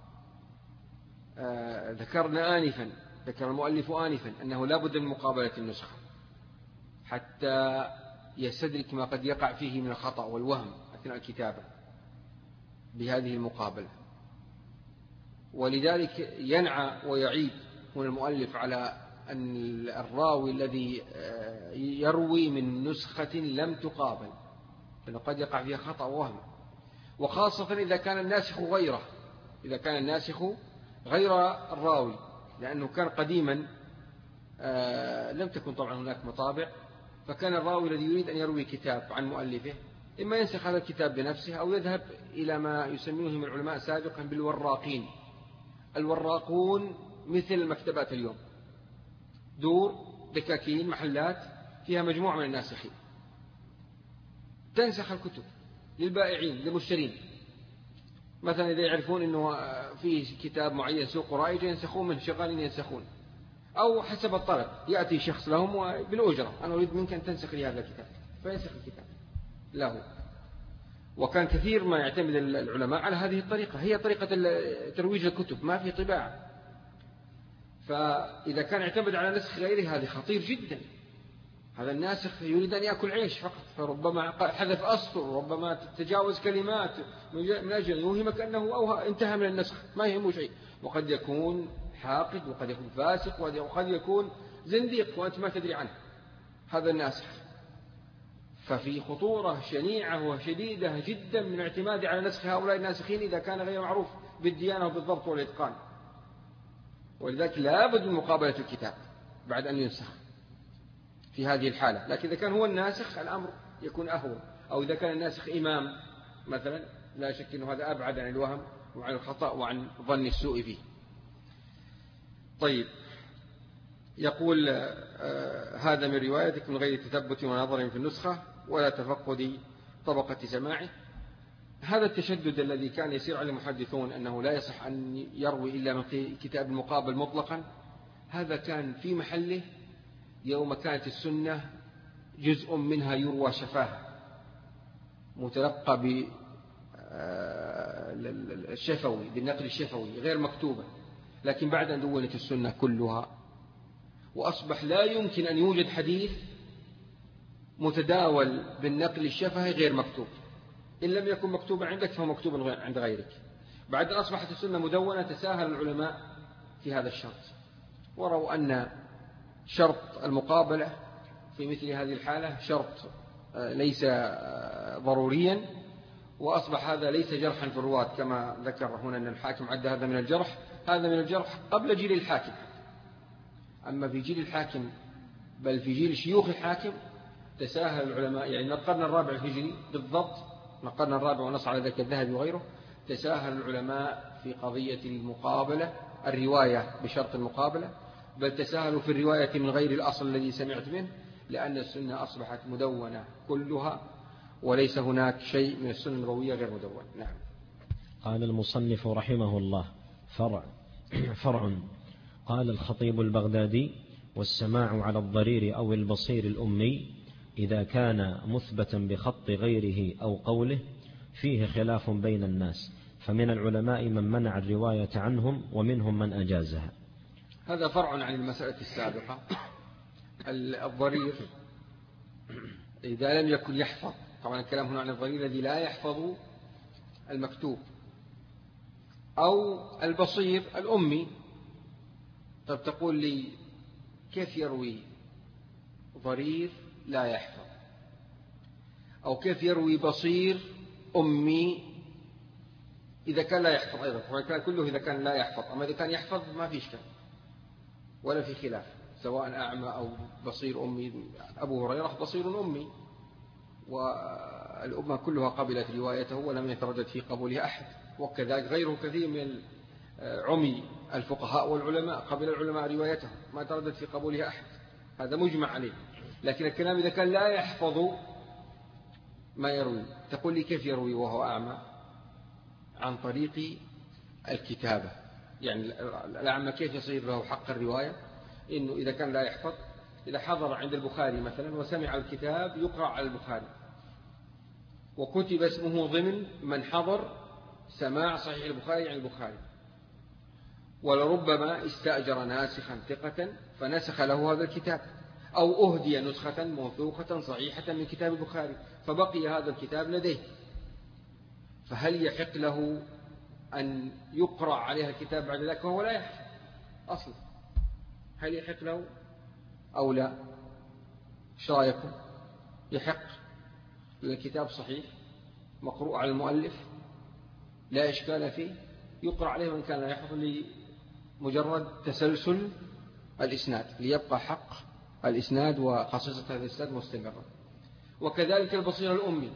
آه ذكرنا آنفا ذكر المؤلف آنفا أنه لا بد من مقابلة النسخة حتى يستدرك ما قد يقع فيه من الخطأ والوهم أثناء الكتابة بهذه المقابلة، ولذلك ينعى ويعيب هنا المؤلف على أن الراوي الذي يروي من نسخة لم تقابل، لأنه قد يقع فيها خطأ ووهم، وخاصة إذا كان الناسخ غيره إذا كان الناسخ غير الراوي، لأنه كان قديما لم تكن طبعا هناك مطابع، فكان الراوي الذي يريد أن يروي كتاب عن مؤلفه إما ينسخ هذا الكتاب بنفسه أو يذهب إلى ما يسمونه العلماء سابقا بالوراقين. الوراقون مثل المكتبات اليوم، دور دكاكين محلات فيها مجموعة من الناسخين، تنسخ الكتب للبائعين للمشترين. مثلا إذا يعرفون أنه في كتاب معين سوق رائج ينسخون من شغالين ينسخون، أو حسب الطلب يأتي شخص لهم بالأجرة أنا أريد منك أن تنسخ لي هذا الكتاب فينسخ الكتاب له. وكان كثير ما يعتمد العلماء على هذه الطريقة، هي طريقة ترويج الكتب، ما في طباعة. فإذا كان يعتمد على نسخ غيره هذا خطير جدا. هذا الناسخ يريد أن يأكل عيش فقط، فربما حذف أسطر، ربما تتجاوز كلمات من أجل يوهمك أنه أو انتهى من النسخ ما يهمه شيء، وقد يكون حاقد وقد يكون فاسق وقد يكون زنديق وأنت ما تدري عنه هذا الناسخ. ففي خطورة شنيعة وشديدة جدا من اعتماد على نسخ هؤلاء الناسخين إذا كان غير معروف بالديانة وبالضبط والإتقان. ولذلك لا بد من مقابلة الكتاب بعد أن ينسخ في هذه الحالة. لكن إذا كان هو الناسخ الأمر يكون أهون، أو إذا كان الناسخ إمام مثلا لا شك أنه هذا أبعد عن الوهم وعن الخطأ وعن ظن السوء فيه. طيب، يقول آه هذا من روايتك من غير تثبت ونظر في النسخة ولا تفقد طبقة سماعه. هذا التشدد الذي كان يسير على المحدثون أنه لا يصح أن يروي إلا من كتاب المقابل مطلقا، هذا كان في محله يوم كانت السنة جزء منها يروى شفاهة متلقى بالشفوي بالنقل الشفوي غير مكتوبة، لكن بعد أن دونت السنة كلها وأصبح لا يمكن أن يوجد حديث متداول بالنقل الشفهي غير مكتوب، إن لم يكن مكتوبا عندك فهو مكتوب عند غيرك. بعد أن أصبحت السنة مدونة تساهل العلماء في هذا الشرط، وروا أن شرط المقابلة في مثل هذه الحالة شرط ليس ضروريا، وأصبح هذا ليس جرحا في الرواة كما ذكر هنا أن الحاكم عد هذا من الجرح، هذا من الجرح قبل جيل الحاكم. أما في جيل الحاكم بل في جيل شيوخ الحاكم تساهل العلماء، يعني من القرن الرابع الهجري بالضبط، من القرن الرابع ونص على ذلك الذهبي وغيره، تساهل العلماء في قضية المقابلة، الرواية بشرط المقابلة، بل تساهلوا في الرواية من غير الأصل الذي سمعت منه، لأن السنة أصبحت مدونة كلها، وليس هناك شيء من السنة النبوية غير مدون. نعم. قال المصنف رحمه الله: فرع فرع قال الخطيب البغدادي: والسماع على الضرير أو البصير الأمي إذا كان مثبتا بخط غيره أو قوله فيه خلاف بين الناس، فمن العلماء من منع الرواية عنهم ومنهم من أجازها. هذا فرع عن المسألة السابقة. الضرير إذا لم يكن يحفظ، طبعا الكلام هنا عن الضرير الذي لا يحفظ المكتوب، أو البصير الأمي. طب تقول لي كيف يروي ضرير لا يحفظ، أو كيف يروي بصير أمي إذا كان لا يحفظ أيضا؟ طبعا كان كله إذا كان لا يحفظ، أما إذا كان يحفظ ما فيش كلام ولا في خلاف، سواء أعمى أو بصير أمي. أبو هريرة بصير أمي، والأمة كلها قبلت روايته ولم يتردد في قبولها أحد، وكذلك غيره كثير من عمي الفقهاء والعلماء قبل العلماء روايته ما تردد في قبولها أحد، هذا مجمع عليه. لكن الكلام إذا كان لا يحفظ ما يروي، تقول لي كيف يروي وهو أعمى؟ عن طريق الكتابة. يعني الأعمى كيف يصير له حق الرواية؟ إنه إذا كان لا يحفظ، إذا حضر عند البخاري مثلا وسمع الكتاب يقرأ على البخاري وكتب اسمه ضمن من حضر سماع صحيح البخاري عن البخاري، ولربما استأجر ناسخا ثقة فنسخ له هذا الكتاب، أو أهدي نسخة موثوقة صحيحة من كتاب البخاري فبقي هذا الكتاب لديه، فهل يحق له أن يقرأ عليها الكتاب بعد ذلك وهو لا يحفظ أصلا؟ هل يحق له أو لا؟ ايش رأيكم؟ يحق، الكتاب صحيح مقروء على المؤلف لا إشكال فيه، يقرأ عليه من كان لا يحفظ لمجرد تسلسل الإسناد، ليبقى حق الإسناد وخصيصة هذا الإسناد مستمرة. وكذلك البصير الأمي،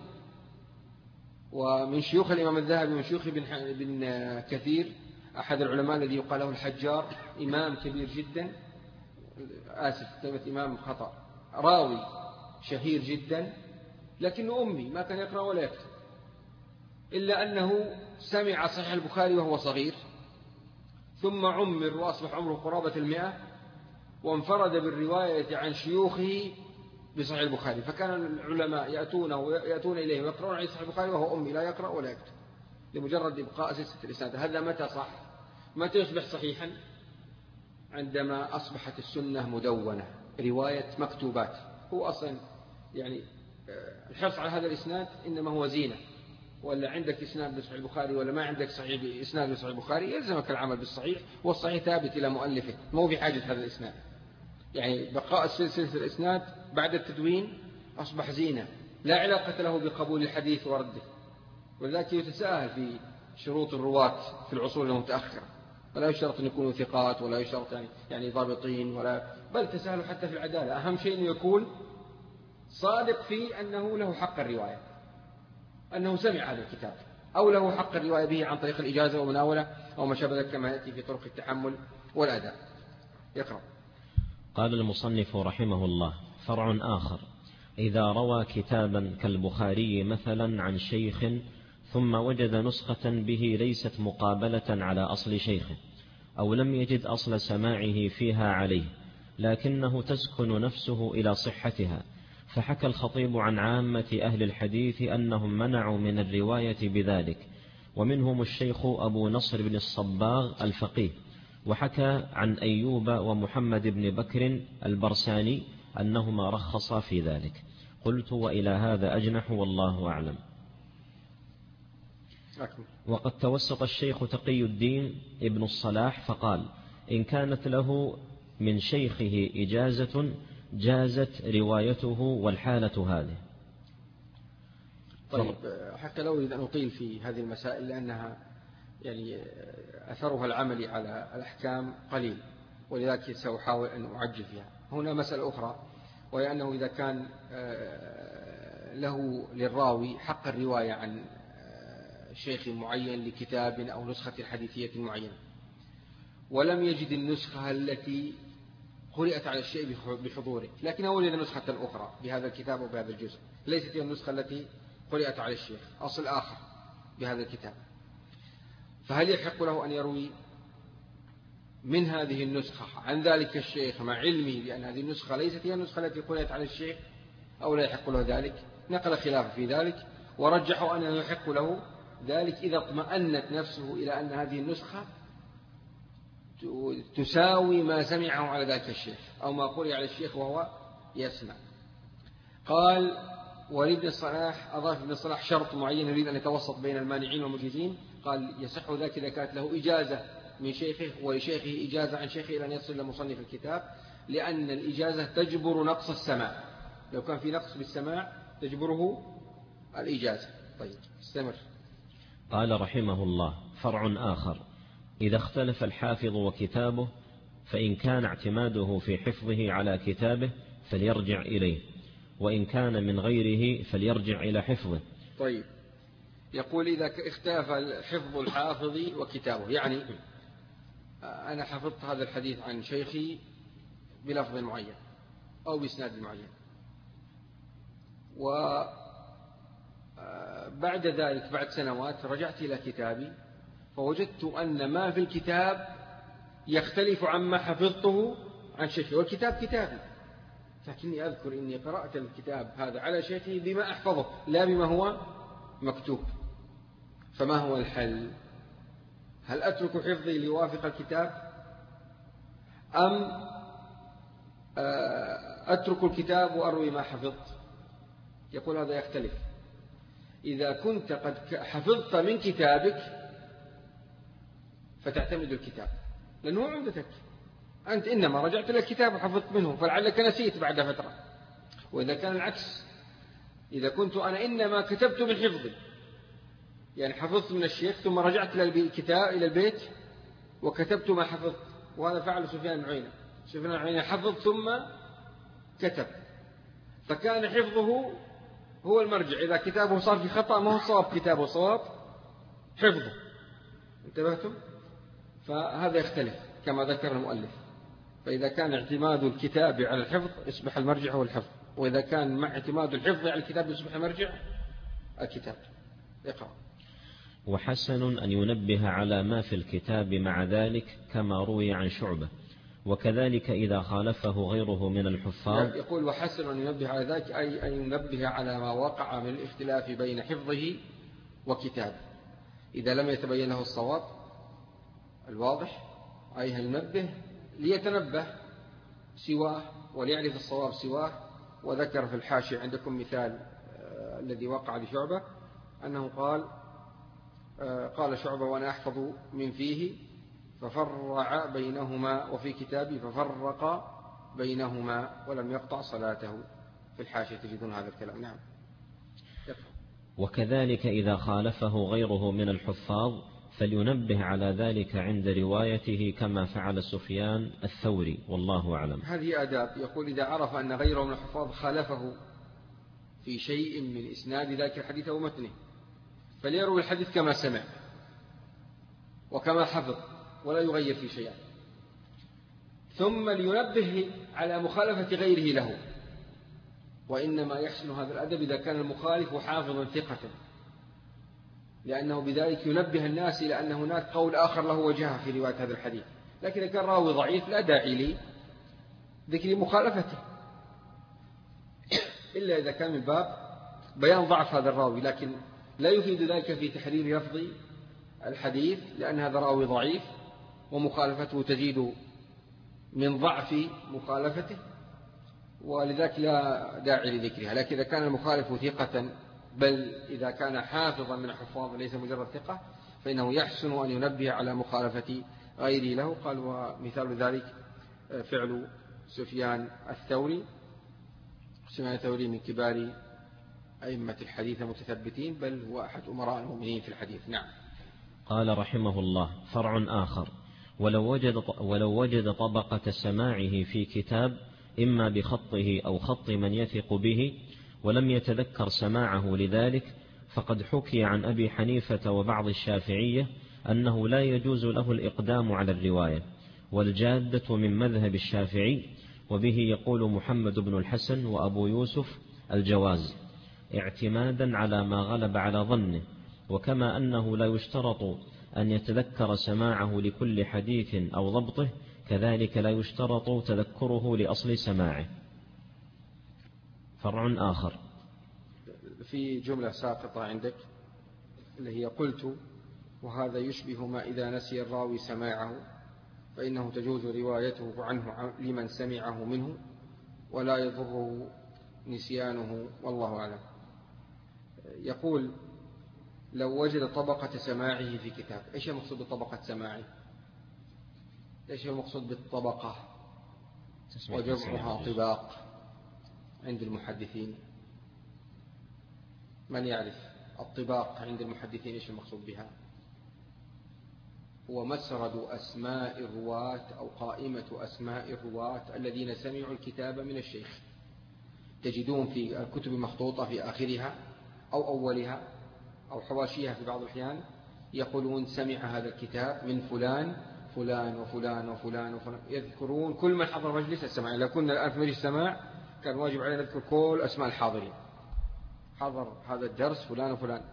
ومن شيوخ الإمام الذهبي من شيوخ ابن كثير أحد العلماء الذي يقال له الحجار، إمام كبير جدا، آسف كلمة إمام خطأ، راوي شهير جدا، لكنه أمي ما كان يقرأ ولا يكتب، إلا أنه سمع صحيح البخاري وهو صغير، ثم عمر وأصبح عمره قرابة المئة، وانفرد بالرواية عن شيوخه بصحيح البخاري، فكان العلماء يأتونه يأتون إليه ويقرؤون عليه صحيح البخاري وهو أمي لا يقرأ ولا يكتب، لمجرد إبقاء سلسلة الإسناد. هذا متى صح؟ متى يصبح صحيحا؟ عندما أصبحت السنة مدونة، رواية مكتوبات. هو أصلا يعني الحرص على هذا الإسناد إنما هو زينة، ولا عندك إسناد بصحيح البخاري ولا ما عندك صحيح إسناد بصحيح البخاري يلزمك العمل بالصحيح، والصحيح ثابت إلى مؤلفه، مو بحاجة هذا الإسناد. يعني بقاء سلسلة الإسناد بعد التدوين أصبح زينة لا علاقة له بقبول الحديث ورده، ولذلك يتساهل في شروط الرواة في العصور المتأخرة، ولا يشترط أن يكونوا ثقات، ولا يشترط يعني, يعني ضابطين، ولا بل تساهلوا حتى في العدالة. أهم شيء أنه يكون صادق في أنه له حق الرواية، أنه سمع هذا الكتاب، أو له حق الرواية به عن طريق الإجازة ومناولة أو ما شابه ذلك كما يأتي في طرق التحمل والأداء. يقرأ. قال المصنف رحمه الله: فرع آخر: إذا روى كتابا كالبخاري مثلا عن شيخ ثم وجد نسخة به ليست مقابلة على أصل شيخه، أو لم يجد أصل سماعه فيها عليه، لكنه تسكن نفسه إلى صحتها، فحكى الخطيب عن عامة أهل الحديث أنهم منعوا من الرواية بذلك، ومنهم الشيخ أبو نصر بن الصباغ الفقيه، وحكى عن أيوب ومحمد بن بكر البرساني أنهما رخصا في ذلك. قلت وإلى هذا أجنح والله أعلم. وقد توسط الشيخ تقي الدين ابن الصلاح فقال إن كانت له من شيخه إجازة جازت روايته والحالة هذه. طيب حتى لو أريد أن أطيل في هذه المسائل لأنها يعني أثرها العملي على الأحكام قليل، ولذلك سأحاول أن أعجل فيها. هنا مسألة أخرى، وهي أنه إذا كان له للراوي حق الرواية عن شيخ معين لكتاب أو نسخة حديثية معينة، ولم يجد النسخة التي قرأت على الشيء بحضوره، لكن وجد نسخة أخرى بهذا الكتاب وبهذا الجزء ليست هي النسخة التي قرأت على الشيخ، أصل آخر بهذا الكتاب، فهل يحق له أن يروي من هذه النسخة عن ذلك الشيخ مع علمه بأن هذه النسخة ليست هي النسخة التي قرأت على الشيخ، أو لا يحق له ذلك؟ نقل خلاف في ذلك، ورجحوا أنه يحق له ذلك إذا اطمأنت نفسه إلى أن هذه النسخة تساوي ما سمعه على ذلك الشيخ أو ما قرأ على الشيخ وهو يسمع. قال ولابن الصلاح، أضاف ابن الصلاح شرط معين يريد أن يتوسط بين المانعين والمجيزين، قال يصح ذلك إذا كانت له إجازة من شيخه ولشيخه إجازة عن شيخه إلى أن يصل لمصنف الكتاب، لأن الإجازة تجبر نقص السماع، لو كان في نقص بالسماع تجبره الإجازة. طيب استمر. قال رحمه الله فرع آخر إذا اختلف الحافظ وكتابه فإن كان اعتماده في حفظه على كتابه فليرجع إليه، وإن كان من غيره فليرجع إلى حفظه. طيب يقول إذا اختلف حفظ الحافظ وكتابه، يعني أنا حفظت هذا الحديث عن شيخي بلفظ معين أو بإسناد معين، وبعد ذلك بعد سنوات رجعت إلى كتابي فوجدت أن ما في الكتاب يختلف عما حفظته عن شيخي، والكتاب كتابي، لكني أذكر إني قرأت الكتاب هذا على شيخي بما أحفظه لا بما هو مكتوب. فما هو الحل؟ هل أترك حفظي ليوافق الكتاب أم أترك الكتاب وأروي ما حفظت؟ يقول هذا يختلف. إذا كنت قد حفظت من كتابك فتعتمد الكتاب لأنه عمدتك، أنت إنما رجعت إلى الكتاب وحفظت منه فلعلك نسيت بعد فترة. وإذا كان العكس، إذا كنت أنا إنما كتبت من حفظي، يعني حفظت من الشيخ ثم رجعت إلى الكتاب إلى البيت وكتبت ما حفظت، وهذا فعل سفيان بن عيينة. سفيان بن عيينة حفظ ثم كتب، فكان حفظه هو المرجع. إذا كتابه صار في خطأ ما هو صواب كتابه، صواب حفظه. انتبهتم؟ فهذا يختلف كما ذكر المؤلف. فإذا كان اعتماد الكتاب على الحفظ يصبح المرجع هو الحفظ، وإذا كان مع اعتماد الحفظ على الكتاب يصبح المرجع الكتاب. اقرأ. وحسن أن ينبه على ما في الكتاب مع ذلك كما روي عن شعبة، وكذلك إذا خالفه غيره من الحفاظ. يقول وحسن أن ينبه على ذلك أي أن ينبه على ما وقع من الاختلاف بين حفظه وكتابه إذا لم يتبين له الصواب الواضح، أي ينبه ليتنبه سواه وليعرف الصواب سواه. وذكر في الحاشية عندكم مثال آه الذي وقع لشعبة أنه قال آه قال شعبة وأنا أحفظ من فيه ففرع بينهما، وفي كتابي ففرق بينهما ولم يقطع صلاته. في الحاشية تجدون هذا الكلام. نعم. وكذلك إذا خالفه غيره من الحفاظ فلينبه على ذلك عند روايته كما فعل سفيان الثوري والله أعلم. هذه آداب. يقول إذا عرف أن غيره من الحفاظ خالفه في شيء من إسناد ذاك الحديث أو متنه فليروي الحديث كما سمع وكما حفظ ولا يغير في شيئا، ثم لينبه على مخالفة غيره له. وإنما يحسن هذا الأدب إذا كان المخالف حافظا ثقة، لأنه بذلك ينبه الناس إلى أن هناك قول آخر له وجهه في رواية هذا الحديث. لكن إذا كان راوي ضعيف لا داعي لي ذكر مخالفته إلا إذا كان من باب بيان ضعف هذا الراوي، لكن لا يفيد ذلك في تحرير لفظ الحديث لأن هذا راوي ضعيف ومخالفته تزيد من ضعف مخالفته. ولذلك لا داعي لذكرها. لكن إذا كان المخالف ثقة، بل إذا كان حافظا من الحفاظ ليس مجرد ثقة، فإنه يحسن أن ينبه على مخالفة غيره له. قال ومثال ذلك فعل سفيان الثوري. سفيان الثوري من كبار أئمة الحديث المتثبتين، بل هو أحد أمراء المؤمنين في الحديث. نعم. قال رحمه الله: فرع آخر: ولو وجد, ولو وجد طبقة سماعه في كتاب إما بخطه أو خط من يثق به ولم يتذكر سماعه لذلك، فقد حكي عن أبي حنيفة وبعض الشافعية أنه لا يجوز له الإقدام على الرواية، والجادة من مذهب الشافعي، وبه يقول محمد بن الحسن وأبو يوسف الجواز، اعتمادا على ما غلب على ظنه. وكما أنه لا يشترط أن يتذكر سماعه لكل حديث أو ضبطه، كذلك لا يشترط تذكره لأصل سماعه. فرع آخر: في جملة ساقطة عندك اللي هي قلت: وهذا يشبه ما إذا نسي الراوي سماعه فإنه تجوز روايته عنه لمن سمعه منه ولا يضره نسيانه، والله أعلم. يقول: لو وجد طبقة سماعه في كتاب. إيش المقصود بطبقة سماعه؟ إيش المقصود بالطبقة؟ وجمعها طباق عند المحدثين. من يعرف الطباق عند المحدثين إيش المقصود بها؟ هو مسرد أسماء الرواة أو قائمة أسماء الرواة الذين سمعوا الكتاب من الشيخ. تجدون في الكتب المخطوطة في آخرها أو أولها أو حواشيها في بعض الأحيان يقولون سمع هذا الكتاب من فلان فلان وفلان وفلان وفلان، يذكرون كل من حضر مجلس السماع. إذا كنا الآن في مجلس السماع كان واجب علينا نذكر كل أسماء الحاضرين، حضر هذا الدرس فلان وفلان،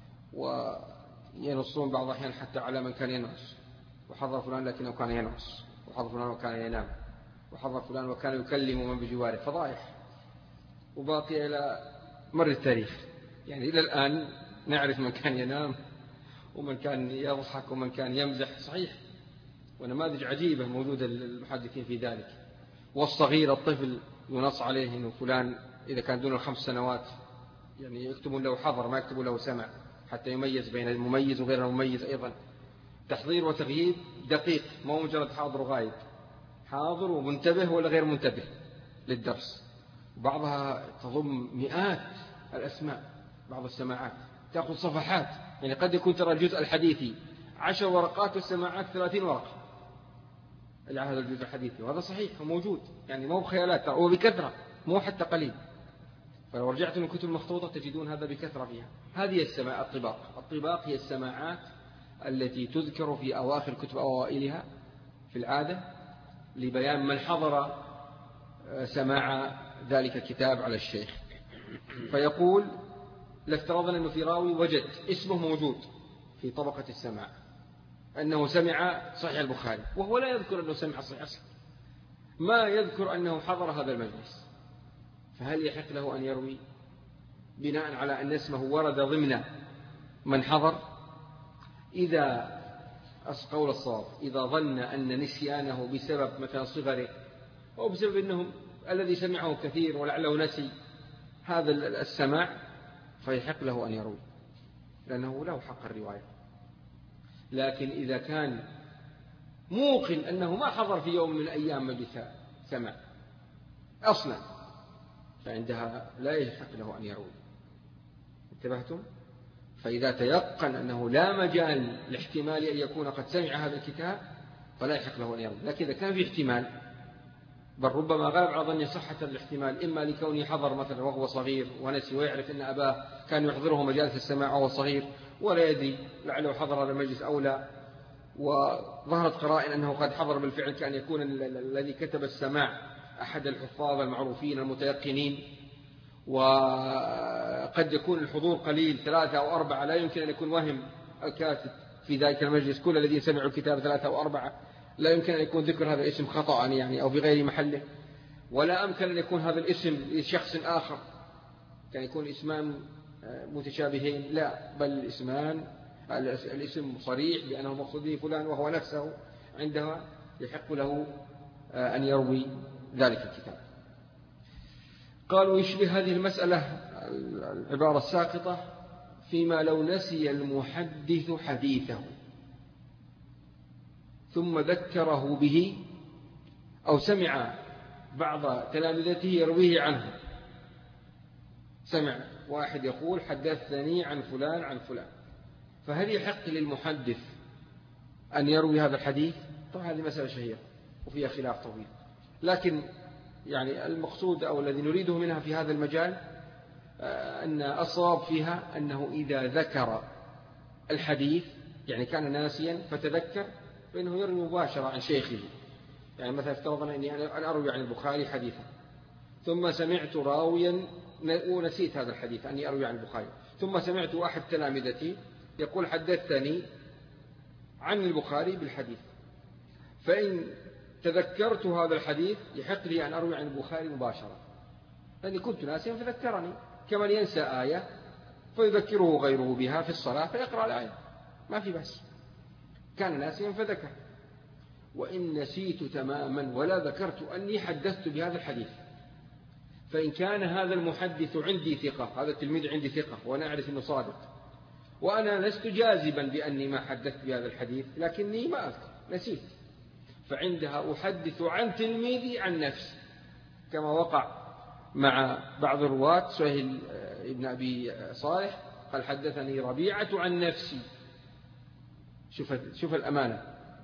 وينصون بعض الأحيان حتى على من كان ينعس، وحضر فلان لكنه كان ينعس، وحضر فلان وكان ينام، وحضر فلان وكان يكلم من بجواره. فضائح وباقي إلى مر التاريخ، يعني إلى الآن نعرف من كان ينام ومن كان يضحك ومن كان يمزح. صحيح، ونماذج عجيبة موجودة للمحدثين في ذلك. والصغير الطفل ينص عليه أنه فلان إذا كان دون الخمس سنوات يعني يكتبون له حضر ما يكتبون له سمع، حتى يميز بين المميز وغير المميز. أيضا تحضير وتغييب دقيق، ما هو مجرد حاضر وغايب، حاضر ومنتبه ولا غير منتبه للدرس. بعضها تضم مئات الأسماء، بعض السماعات تأخذ صفحات، يعني قد يكون ترى الجزء الحديثي عشر ورقات والسماعات ثلاثين ورقة على هذا الجزء الحديثي، وهذا صحيح وموجود، يعني مو بخيالات، هو بكثرة مو حتى قليل. فلو رجعت من الكتب المخطوطة تجدون هذا بكثرة فيها. هذه السماع الطباق. الطباق هي السماعات التي تذكر في أواخر الكتب أوائلها في العادة لبيان من حضر سماع ذلك الكتاب على الشيخ. فيقول: لافترضنا أنه في راوي وجد اسمه موجود في طبقة السماع أنه سمع صحيح البخاري، وهو لا يذكر أنه سمع صحيح أصلا، ما يذكر أنه حضر هذا المجلس، فهل يحق له أن يروي بناء على أن اسمه ورد ضمن من حضر؟ إذا قول الصواب إذا ظن أن نسيانه بسبب مثلا صغره أو بسبب أنه الذي سمعه كثير ولعله نسي هذا السماع، فيحق له أن يروي لأنه له حق الرواية. لكن إذا كان موقن أنه ما حضر في يوم من الأيام مجلس سمع أصلا، فعندها لا يحق له أن يروي. انتبهتم؟ فإذا تيقن أنه لا مجال لاحتمال أن يكون قد سمع هذا الكتاب فلا يحق له أن يروي. لكن إذا كان في احتمال، بل ربما غالب على ظن صحة الاحتمال، إما لكونه حضر مثلا وهو صغير ونسي ويعرف أن أباه كان يحضره مجالس السماع وهو صغير ولا يدري لعله حضر هذا المجلس أو لا، وظهرت قرائن أنه قد حضر بالفعل، كأن يكون الذي كتب السماع أحد الحفاظ المعروفين المتيقنين، وقد يكون الحضور قليل ثلاثة أو أربعة، لا يمكن أن يكون وهم الكاتب في ذلك المجلس كل الذين سمعوا الكتاب ثلاثة أو أربعة، لا يمكن أن يكون ذكر هذا الاسم خطأ يعني أو في غير محله، ولا أمكن أن يكون هذا الاسم لشخص آخر كان يكون اسمان متشابهين، لا، بل الاسمان الاسم صريح بأنه مقصود به فلان وهو نفسه، عندها يحق له أن يروي ذلك الكتاب. قالوا يشبه هذه المسألة العبارة الساقطة فيما لو نسي المحدث حديثه ثم ذكره به أو سمع بعض تلامذته يرويه عنه. سمع واحد يقول حدثني عن فلان عن فلان، فهل يحق للمحدث أن يروي هذا الحديث؟ طبعا هذه مسألة شهيرة وفيها خلاف طويل، لكن يعني المقصود أو الذي نريده منها في هذا المجال أن الصواب فيها أنه إذا ذكر الحديث يعني كان ناسيا فتذكر فإنه يروي مباشرة عن شيخه. يعني مثلا افترضنا أني أنا أروي عن البخاري حديثا ثم سمعت راويا ونسيت هذا الحديث أني أروي عن البخاري، ثم سمعت واحد تلامذتي يقول حدثني عن البخاري بالحديث، فإن تذكرت هذا الحديث يحق لي أن أروي عن البخاري مباشرة لأني كنت ناسيا فذكرني، كمن ينسى آية فيذكره غيره بها في الصلاة فيقرأ الآية ما في بس، كان ناسيا فذكر. وإن نسيت تماما ولا ذكرت أني حدثت بهذا الحديث، فإن كان هذا المحدث عندي ثقة، هذا التلميذ عندي ثقة وأنا أعرف أنه صادق، وأنا لست جازبا بأني ما حدثت بهذا الحديث لكني ما أذكر نسيت، فعندها أحدث عن تلميذي عن نفسي، كما وقع مع بعض الرواة سهيل ابن أبي صالح قال حدثني ربيعة عن نفسي. شوف, شوف الأمانة،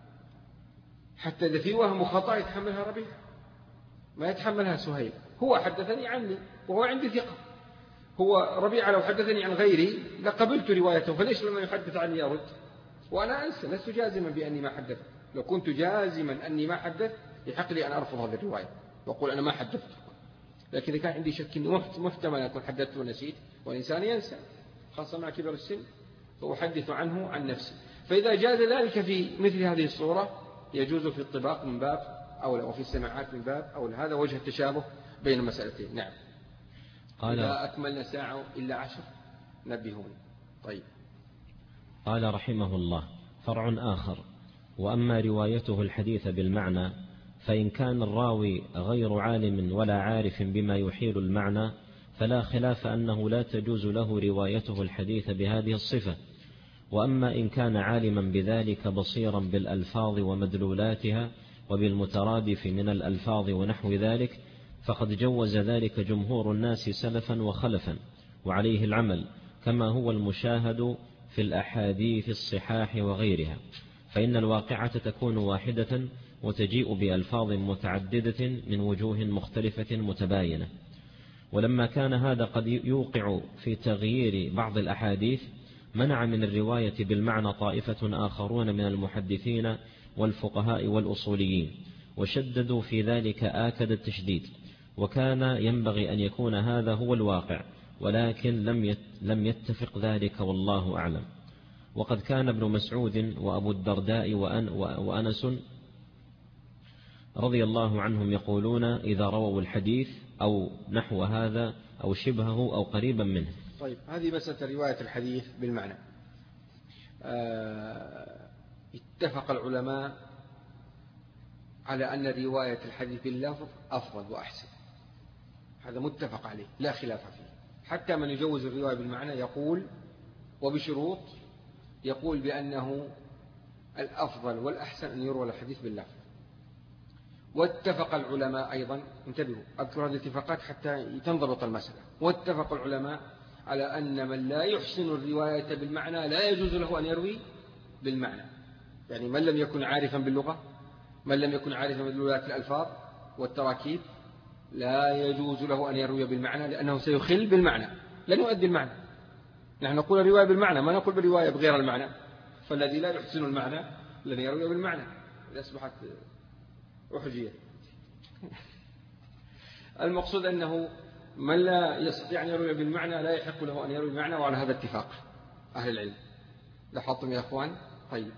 حتى إذا في وهم وخطأ يتحملها ربيعة ما يتحملها سهيل، هو حدثني عني وهو عندي ثقة. هو ربيعة لو حدثني عن غيري لقبلت روايته، فليش لما يحدث عني أرد وأنا أنسى، لست جازما بأني ما حدثت. لو كنت جازما أني ما حدثت يحق لي أن أرفض هذه الرواية وأقول أنا ما حدثت، لكن إذا كان عندي شك أنه محتمل أن أكون حدثت ونسيت، والإنسان ينسى خاصة مع كبر السن، فأحدث عنه عن نفسي. فإذا جاز ذلك في مثل هذه الصورة يجوز في الطباق من باب أولى وفي السماعات من باب أولى. هذا وجه التشابه بين المسألتين. نعم. قال إذا أكملنا ساعة إلا عشر نبهون. طيب. قال رحمه الله: فرع آخر: وأما روايته الحديث بالمعنى فإن كان الراوي غير عالم ولا عارف بما يحيل المعنى فلا خلاف أنه لا تجوز له روايته الحديث بهذه الصفة. وأما إن كان عالما بذلك بصيرا بالألفاظ ومدلولاتها وبالمترادف من الألفاظ ونحو ذلك فقد جوز ذلك جمهور الناس سلفا وخلفا، وعليه العمل كما هو المشاهد في الأحاديث الصحاح وغيرها، فإن الواقعة تكون واحدة وتجيء بألفاظ متعددة من وجوه مختلفة متباينة. ولما كان هذا قد يوقع في تغيير بعض الأحاديث منع من الرواية بالمعنى طائفة آخرون من المحدثين والفقهاء والأصوليين، وشددوا في ذلك آكد التشديد، وكان ينبغي أن يكون هذا هو الواقع، ولكن لم لم يتفق ذلك والله أعلم. وقد كان ابن مسعود وأبو الدرداء وأنس رضي الله عنهم يقولون إذا رووا الحديث أو نحو هذا أو شبهه أو قريبا منه. طيب، هذه مسألة رواية الحديث بالمعنى. اتفق العلماء على أن رواية الحديث باللفظ أفضل وأحسن، هذا متفق عليه لا خلاف فيه. حتى من يجوز الرواية بالمعنى يقول وبشروط، يقول بأنه الأفضل والأحسن أن يروى الحديث باللفظ. واتفق العلماء أيضا، انتبهوا أذكر هذه الاتفاقات حتى تنضبط المسألة، واتفق العلماء على أن من لا يحسن الرواية بالمعنى لا يجوز له أن يروي بالمعنى. يعني من لم يكن عارفا باللغة، من لم يكن عارفا بدلالات الألفاظ والتراكيب، لا يجوز له أن يروي بالمعنى، لأنه سيخل بالمعنى، لن يؤدي المعنى. نحن نقول الرواية بالمعنى، ما نقول بالرواية بغير المعنى. فالذي لا يحسن المعنى لن يروي بالمعنى، إذا أصبحت أحجية. المقصود أنه من لا يستطيع أن يروي بالمعنى لا يحق له أن يروي بالمعنى، وعلى هذا اتفاق أهل العلم. لاحظتم يا أخوان؟ طيب،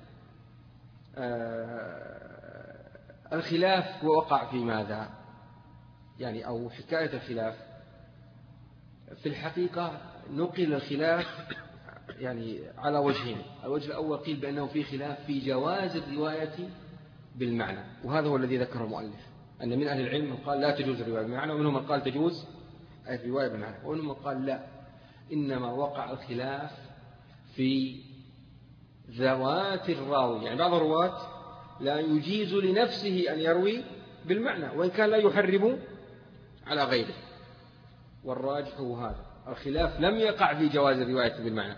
آه الخلاف وقع في ماذا؟ يعني أو حكاية الخلاف في الحقيقة نقل الخلاف يعني على وجهين. الوجه الأول قيل بأنه في خلاف في جواز الرواية بالمعنى، وهذا هو الذي ذكره المؤلف، أن من أهل العلم من قال لا تجوز الرواية بالمعنى، ومنهم من قال تجوز أي في رواية بالمعنى. وإنما قال لا، إنما وقع الخلاف في ذوات الراوي، يعني بعض الرواة لا يجيز لنفسه أن يروي بالمعنى وإن كان لا يحرم على غيره، والراجح هو هذا. الخلاف لم يقع في جواز الرواية بالمعنى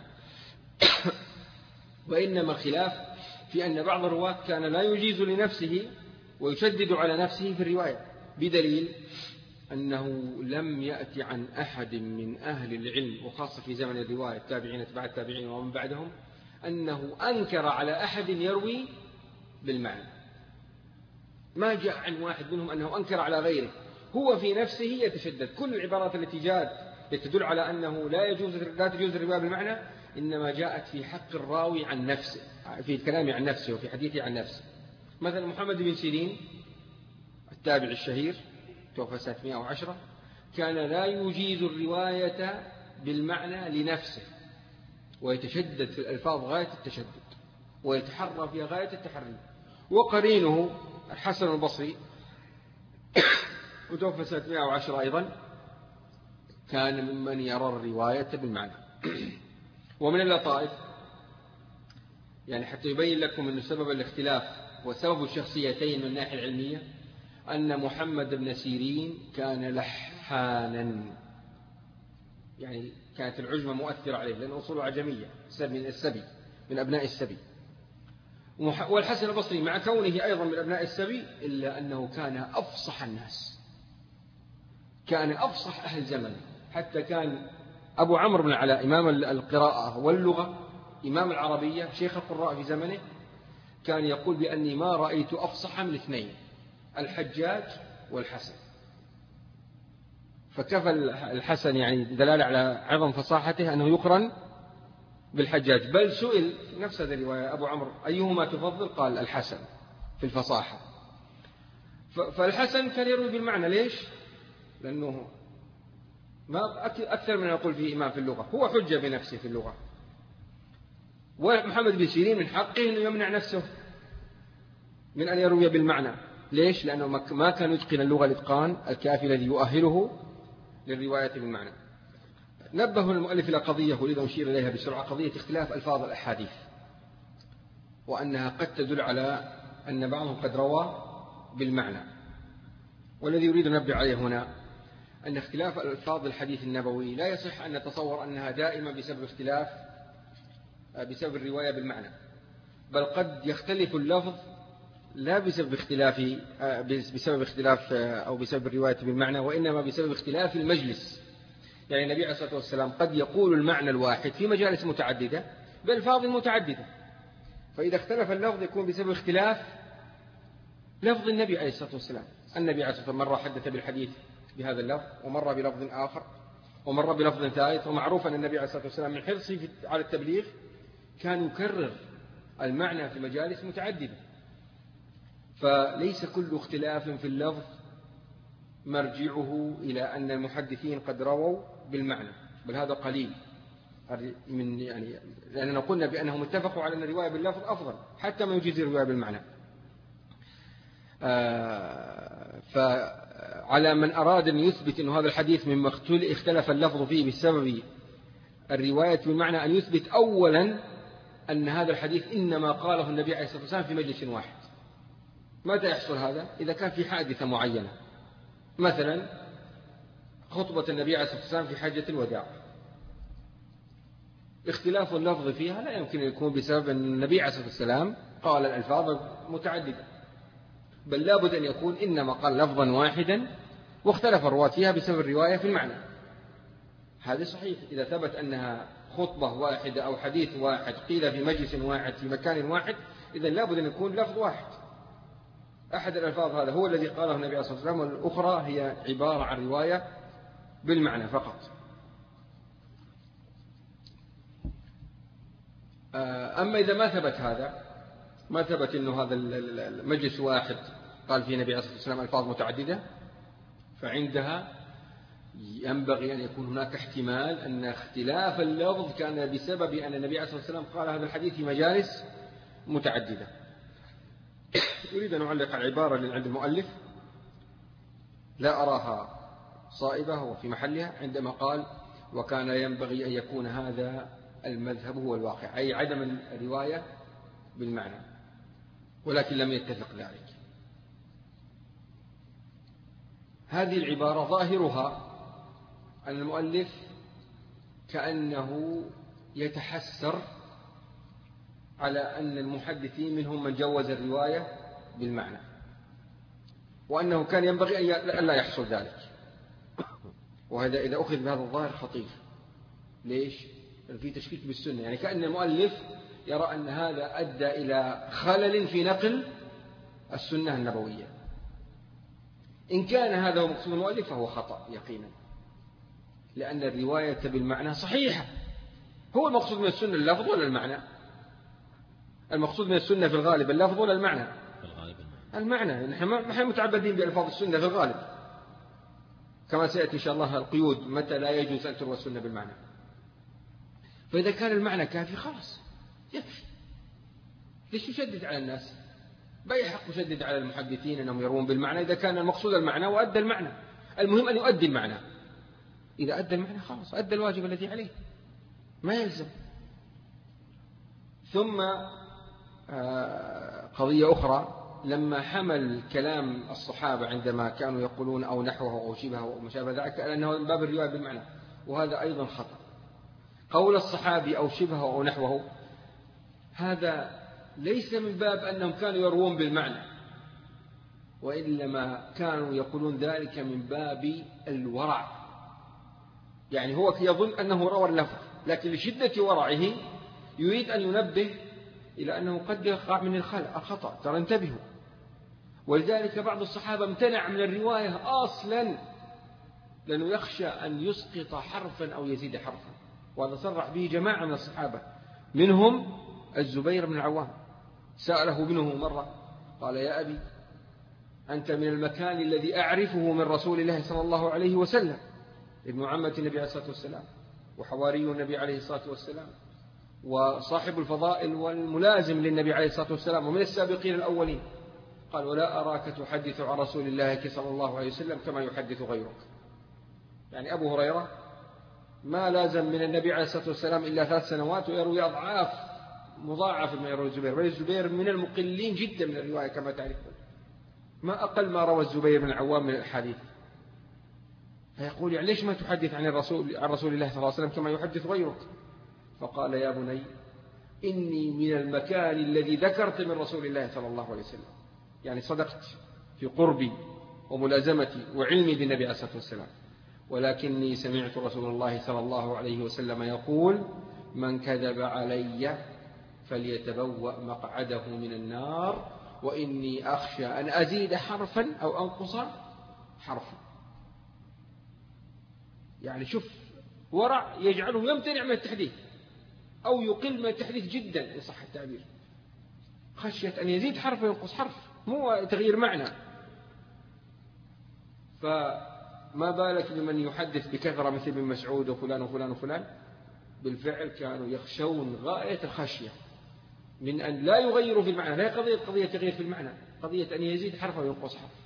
وإنما الخلاف في أن بعض الرواة كان لا يجيز لنفسه ويشدد على نفسه في الرواية، بدليل أنه لم يأتي عن أحد من أهل العلم وخاصة في زمن الرواية التابعين تبع التابعين ومن بعدهم أنه أنكر على أحد يروي بالمعنى. ما جاء عن واحد منهم أنه أنكر على غيره، هو في نفسه يتشدد. كل العبارات التي جاءت تدل على أنه لا يجوز لا تجوز الرواية بالمعنى إنما جاءت في حق الراوي عن نفسه، في الكلام عن نفسه وفي حديثه عن نفسه. مثلا محمد بن سيرين التابع الشهير توفى سنة مئة وعشرة، كان لا يجيز الرواية بالمعنى لنفسه ويتشدد في الألفاظ غاية التشدد ويتحرى فيها غاية التحري. وقرينه الحسن البصري وتوفى سنة مئة وعشرة أيضا، كان ممن يرى الرواية بالمعنى. ومن اللطائف يعني حتى يبين لكم أن سبب الاختلاف وسبب الشخصيتين من الناحية العلمية أن محمد بن سيرين كان لحانا، يعني كانت العجمة مؤثرة عليه لأن أصوله عجمية من السبي من أبناء السبي. والحسن البصري مع كونه أيضا من أبناء السبي إلا أنه كان أفصح الناس، كان أفصح أهل زمنه، حتى كان أبو عمرو بن العلاء إمام القراءة واللغة إمام العربية شيخ القراء في زمنه كان يقول بأني ما رأيت أفصح من اثنين، الحجاج والحسن. فكفى الحسن يعني دلالة على عظم فصاحته أنه يقرن بالحجاج. بل سئل نفس هذه الرواية أبو عمرو أيهما تفضل؟ قال الحسن في الفصاحة. فالحسن كان يروي بالمعنى. ليش؟ لأنه ما أكثر من يقول فيه إمام في اللغة، هو حجة بنفسه في اللغة. ومحمد بن سيرين من حقه أنه يمنع نفسه من أن يروي بالمعنى. ليش؟ لأنه ما كان يتقن اللغة الإتقان الكافي الذي يؤهله للرواية بالمعنى. نبه المؤلف إلى قضية أريد أن أشير إليها بسرعة، قضية اختلاف ألفاظ الأحاديث، وأنها قد تدل على أن بعضهم قد روى بالمعنى. والذي يريد أن ننبه عليه هنا أن اختلاف ألفاظ الحديث النبوي لا يصح أن نتصور أنها دائما بسبب اختلاف بسبب الرواية بالمعنى، بل قد يختلف اللفظ لا بسبب اختلاف بسبب اختلاف أو بسبب الرواية بالمعنى، وإنما بسبب اختلاف المجلس. يعني النبي عليه الصلاة والسلام قد يقول المعنى الواحد في مجالس متعددة بألفاظ متعددة، فإذا اختلف اللفظ يكون بسبب اختلاف لفظ النبي عليه الصلاة والسلام. النبي عليه الصلاة والسلام مرة حدث بالحديث بهذا اللفظ، ومرة بلفظ آخر، ومرة بلفظ ثالث. ومعروف أن النبي عليه الصلاة والسلام من حرصه على التبليغ كان يكرر المعنى في مجالس متعددة. فليس كل اختلاف في اللفظ مرجعه إلى أن المحدثين قد رووا بالمعنى، بل هذا قليل من يعني لأننا قلنا بأنهم اتفقوا على أن الرواية باللفظ أفضل حتى ما يجيز الرواية بالمعنى. آه فعلى من أراد أن يثبت أن هذا الحديث مما اختلف اللفظ فيه بسبب الرواية بالمعنى أن يثبت أولا أن هذا الحديث إنما قاله النبي عليه الصلاة والسلام في مجلس واحد. متى يحصل هذا؟ إذا كان في حادثة معينة، مثلا خطبة النبي عليه الصلاة والسلام في حجة الوداع، اختلاف اللفظ فيها لا يمكن أن يكون بسبب أن النبي عليه الصلاة والسلام قال الألفاظ متعددة، بل لابد أن يكون إنما قال لفظا واحدا واختلف الرواة فيها بسبب الرواية في المعنى. هذا صحيح إذا ثبت أنها خطبة واحدة أو حديث واحد قيل في مجلس واحد في مكان واحد، إذن لابد أن يكون لفظ واحد. أحد الألفاظ هذا هو الذي قاله النبي عليه الصلاة والسلام، والأخرى هي عبارة عن رواية بالمعنى فقط. أما إذا ما ثبت هذا، ما ثبت أنه هذا المجلس واحد قال فيه النبي عليه الصلاة والسلام ألفاظ متعددة، فعندها ينبغي أن يكون هناك احتمال أن اختلاف اللفظ كان بسبب أن النبي عليه الصلاة والسلام قال هذا الحديث في مجالس متعددة. أريد أن أعلق على عبارة عند المؤلف لا أراها صائبة وفي محلها عندما قال وكان ينبغي أن يكون هذا المذهب هو الواقع، أي عدم الرواية بالمعنى، ولكن لم يتفق ذلك. هذه العبارة ظاهرها أن المؤلف كأنه يتحسر على أن المحدثين منهم من جوز الرواية بالمعنى، وأنه كان ينبغي أن لا يحصل ذلك. وهذا إذا أخذ بهذا الظاهر خطير. ليش؟ في تشكيك بالسنة، يعني كأن المؤلف يرى أن هذا أدى إلى خلل في نقل السنة النبوية. إن كان هذا هو مقصود المؤلف فهو خطأ يقينا، لأن الرواية بالمعنى صحيحة. هو المقصود من السنة اللفظ ولا المعنى؟ المقصود من السنة في الغالب اللفظ ولا المعنى؟ في الغالب المعنى. نحن ما متعبدين بألفاظ السنة في الغالب، كما سيأتي إن شاء الله القيود متى لا يجوز أن تروى السنة بالمعنى. فإذا كان المعنى كافي خلاص يكفي. ليش يشدد على الناس؟ بأي حق يشدد على المحدثين أنهم يروون بالمعنى إذا كان المقصود المعنى وأدى المعنى؟ المهم أن يؤدي المعنى. إذا أدى المعنى خلاص أدى الواجب الذي عليه، ما يلزم. ثم قضية أخرى، لما حمل كلام الصحابة عندما كانوا يقولون أو نحوه أو شبهه أو ما شابه ذلك لأنه من باب الرواية بالمعنى، وهذا أيضا خطأ. قول الصحابي أو شبهه أو نحوه هذا ليس من باب أنهم كانوا يروون بالمعنى، وإنما كانوا يقولون ذلك من باب الورع. يعني هو يظن أنه روى اللفظ، لكن لشدة ورعه يريد أن ينبه إلى أنه قد يقع من الخطأ، ترى انتبهوا. ولذلك بعض الصحابة امتنع من الرواية أصلا لأنه يخشى أن يسقط حرفا أو يزيد حرفا، وهذا صرح به جماعة من الصحابة، منهم الزبير بن العوام. سأله ابنه مرة قال يا أبي أنت من المكان الذي أعرفه من رسول الله صلى الله عليه وسلم، ابن عمة النبي عليه الصلاة والسلام وحواري النبي عليه الصلاة والسلام وصاحب الفضائل والملازم للنبي عليه الصلاة والسلام ومن السابقين الأولين. قال ولا أراك تحدث عن رسول الله صلى الله عليه وسلم كما يحدث غيرك. يعني أبو هريرة ما لازم من النبي عليه الصلاة والسلام إلا ثلاث سنوات ويروي أضعاف مضاعف من يروي الزبير، بل الزبير من المقلين جدا من الرواية كما تعرفون، ما أقل ما روى الزبير بن العوام من الحديث. فيقول يعني ليش ما تحدث عن الرسول عن رسول الله صلى الله عليه وسلم كما يحدث غيرك؟ فقال يا بني إني من المكان الذي ذكرت من رسول الله صلى الله عليه وسلم، يعني صدقت في قربي وملازمتي وعلمي بالنبي عليه الصلاة والسلام، ولكني سمعت رسول الله صلى الله عليه وسلم يقول من كذب علي فليتبوأ مقعده من النار وإني أخشى أن أزيد حرفا أو أنقص حرفا. يعني شوف ورع يجعله يمتنع من التحديث أو يقل من التحديث جدا إن صح التعبير، خشية أن يزيد حرف وينقص حرف، مو تغيير معنى. فما بالك بمن يحدث بكثرة مثل ابن مسعود وفلان وفلان وفلان. بالفعل كانوا يخشون غاية الخشية من أن لا يغيروا في المعنى، لا قضية قضية تغيير في المعنى، قضية أن يزيد حرف وينقص حرف،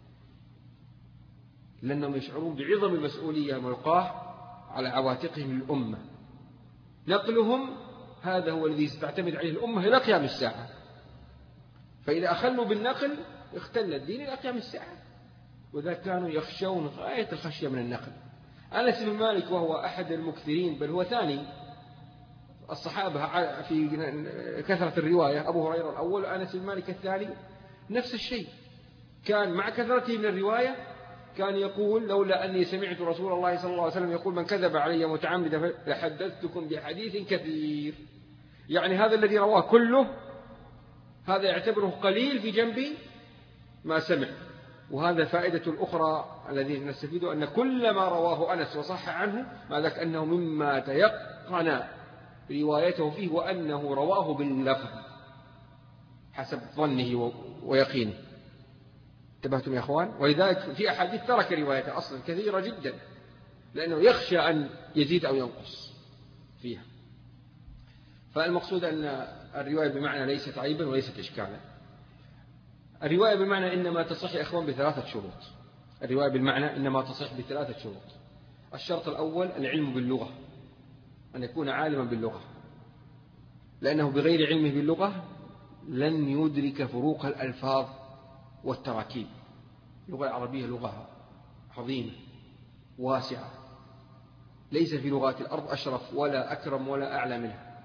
لأنهم يشعرون بعظم المسؤولية ملقاه على عواتقهم الأمة. نقلهم هذا هو الذي ستعتمد عليه الأمة إلى قيام الساعة، فإذا أخلوا بالنقل اختل الدين إلى قيام الساعة. وذا كانوا يخشون غاية الخشية من النقل. أنس بن مالك وهو أحد المكثرين بل هو ثاني الصحابة في كثرة الرواية، أبو هريرة الأول وأنس بن مالك الثاني نفس الشيء، كان مع كثرته من الرواية كان يقول لولا أني سمعت رسول الله صلى الله عليه وسلم يقول من كذب علي متعمدا لحدثتكم بحديث كثير. يعني هذا الذي رواه كله هذا يعتبره قليل في جنب ما سمع. وهذا فائدة الأخرى الذي نستفيد أن كل ما رواه أنس وصح عنه ما ذاك أنه مما تيقن روايته فيه وأنه رواه باللفظ حسب ظنه ويقينه. انتبهتم يا أخوان؟ ولذلك في أحاديث ترك روايته أصلا كثيرة جدا لأنه يخشى أن يزيد أو ينقص فيها. فالمقصود أن الرواية بمعنى ليست عيبا وليست إشكالا. الرواية بمعنى إنما تصح يا إخوان بثلاثة شروط. الرواية بالمعنى إنما تصح بثلاثة شروط. الشرط الأول العلم باللغة، أن يكون عالما باللغة، لأنه بغير علمه باللغة لن يدرك فروق الألفاظ والتراكيب. اللغة العربية لغة عظيمة واسعة، ليس في لغات الأرض أشرف ولا أكرم ولا أعلى منها،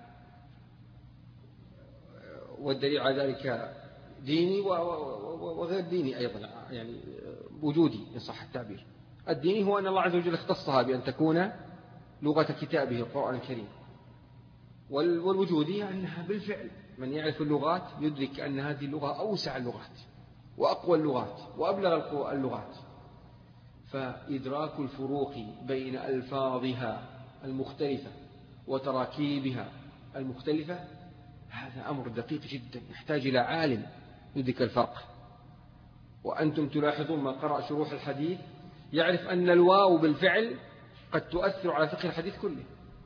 والدليل على ذلك ديني وغير ديني أيضا، يعني وجودي إن صح التعبير. الديني هو أن الله عز وجل اختصها بأن تكون لغة كتابه القرآن الكريم، والوجودي أنها بالفعل من يعرف اللغات يدرك أن هذه اللغة أوسع اللغات وأقوى اللغات وأبلغ اللغات. فإدراك الفروق بين ألفاظها المختلفة وتراكيبها المختلفة هذا أمر دقيق جدا يحتاج إلى عالم يدرك الفرق. وأنتم تلاحظون من قرأ شروح الحديث يعرف أن الواو بالفعل قد تؤثر على فقه الحديث كله،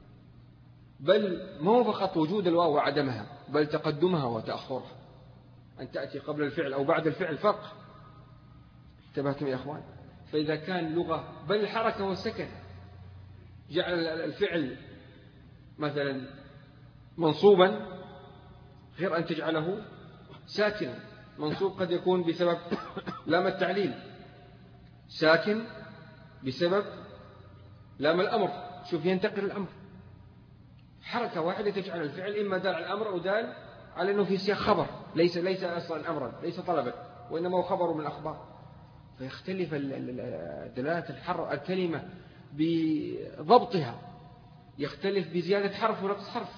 بل ما هو فقط وجود الواو وعدمها، بل تقدمها وتأخرها، أن تأتي قبل الفعل أو بعد الفعل فرق. انتبهتم يا أخوان؟ فإذا كان لغة بل الحركة والسكن جعل الفعل مثلا منصوبا غير أن تجعله ساكنا. منصوب قد يكون بسبب لام التعليل، ساكن بسبب لام الأمر. شوف ينتقل الأمر، حركة واحدة تجعل الفعل إما دال على الأمر أو دال على أنه في سياق خبر، ليس ليس أصلا أمرا، ليس طلبا، وإنما هو خبر من الأخبار. فيختلف دلالة الحر الكلمة بضبطها، يختلف بزيادة حرف ونقص حرف.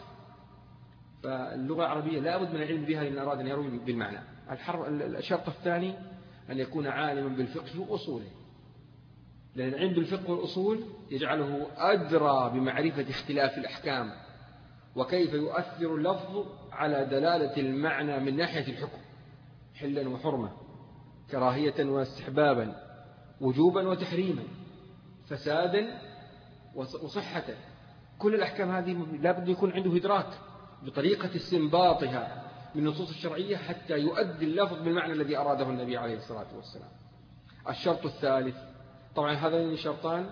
فاللغة العربية لا بد من العلم بها إن أراد أن يروي بالمعنى. الشرط الثاني أن يكون عالما بالفقه وأصوله، لأن العلم بالفقه والأصول يجعله أدرى بمعرفة اختلاف الأحكام وكيف يؤثر اللفظ على دلالة المعنى من ناحية الحكم، حلا وحرمة، كراهية واستحبابا، وجوبا وتحريما، فسادا وصحة. كل الأحكام هذه لا بد يكون عنده إدراك بطريقة استنباطها من النصوص الشرعية حتى يؤدي اللفظ بالمعنى الذي أراده النبي عليه الصلاة والسلام. الشرط الثالث، طبعا هذين الشرطان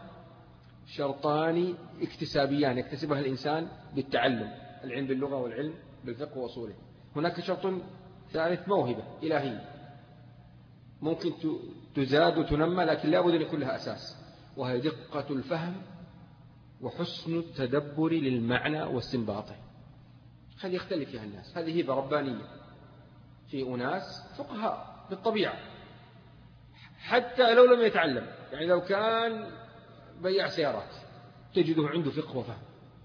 شرطان اكتسابيان يكتسبها الإنسان بالتعلم، العلم باللغة والعلم بالفقه وأصوله. هناك شرط ثالث موهبة إلهية ممكن تزاد وتنمى، لكن لا بد أن يكون لها أساس، وهي دقة الفهم وحسن التدبر للمعنى واستنباطه. هذه يختلف فيها الناس، هذه هبة ربانية في أناس فقهاء بالطبيعة حتى لو لم يتعلم، يعني لو كان بيع سيارات تجده عنده فقه وفهم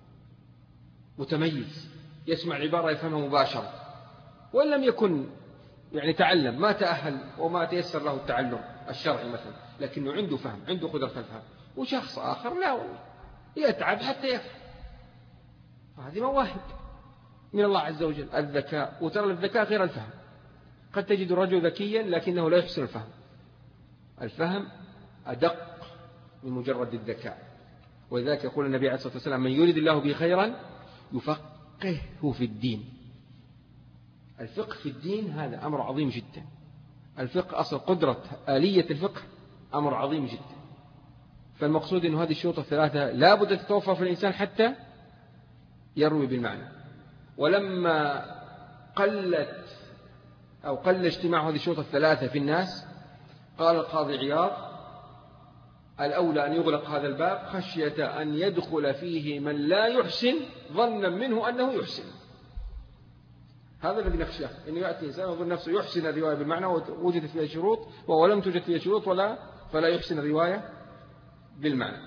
متميز، يسمع العبارة يفهمها مباشرة، وإن لم يكن يعني تعلم، ما تأهل وما تيسر له التعلم الشرعي مثلا، لكنه عنده فهم، عنده قدرة الفهم. وشخص آخر لا والله يتعب حتى يفهم. هذه مواهب من الله عز وجل، الذكاء. وترى الذكاء غير الفهم، قد تجد الرجل ذكيا لكنه لا يحسن الفهم، الفهم أدق من مجرد الذكاء. ولذلك يقول النبي عليه الصلاة والسلام: من يريد الله به خيرا يفقهه في الدين. الفقه في الدين هذا أمر عظيم جدا. الفقه أصل قدرة آلية الفقه أمر عظيم جدا. فالمقصود أن هذه الشروط الثلاثة لا بد تتوفر في الإنسان حتى يروي بالمعنى. ولما قلت أو قل اجتماع هذه الشروط الثلاثة في الناس، قال القاضي عياض: الأولى أن يغلق هذا الباب خشية أن يدخل فيه من لا يحسن ظنا منه أنه يحسن. هذا الذي نخشاه، أنه يأتي إنسان ويظن نفسه يحسن الرواية بالمعنى ووجدت فيها شروط، وهو لم توجد فيها شروط ولا فلا يحسن الرواية بالمعنى.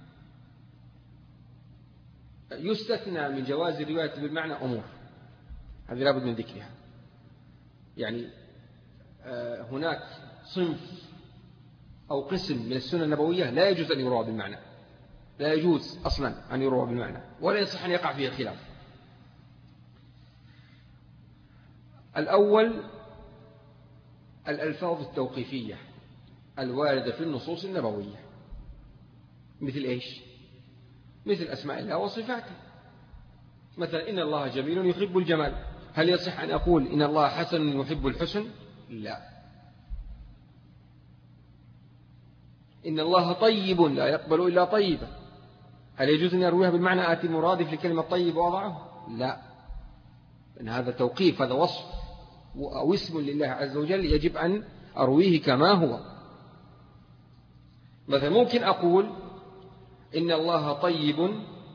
يستثنى من جواز الرواية بالمعنى أمور، هذه لابد من ذكرها. يعني هناك صنف أو قسم من السنة النبوية لا يجوز أن يروى بالمعنى، لا يجوز أصلا أن يروى بالمعنى، ولا يصح أن يقع فيه خلاف. الأول الألفاظ التوقيفية الواردة في النصوص النبوية، مثل إيش؟ مثل أسماء الله وصفاته. مثلا إن الله جميل يحب الجمال، هل يصح أن أقول إن الله حسن يحب الحسن؟ لا. إن الله طيب لا يقبل إلا طيبا، هل يجوز أن يرويها بالمعنى آتي مرادف لكلمة طيب وضعه؟ لا، لأن هذا توقيف، هذا وصف أو اسم لله عز وجل يجب أن أرويه كما هو. مثلا ممكن أقول إن الله طيب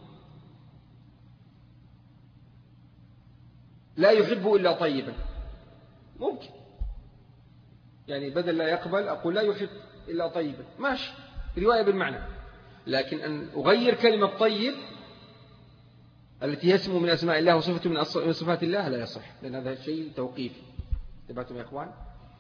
لا يحب إلا طيبا، ممكن، يعني بدل لا يقبل أقول لا يحب إلا طيبا، ماشي، رواية بالمعنى. لكن أن أغير كلمة طيب التي اسم من أسماء الله وصفة من صفات الله لا يصح، لأن هذا شيء توقيفي. انتبهتم يا إخوان؟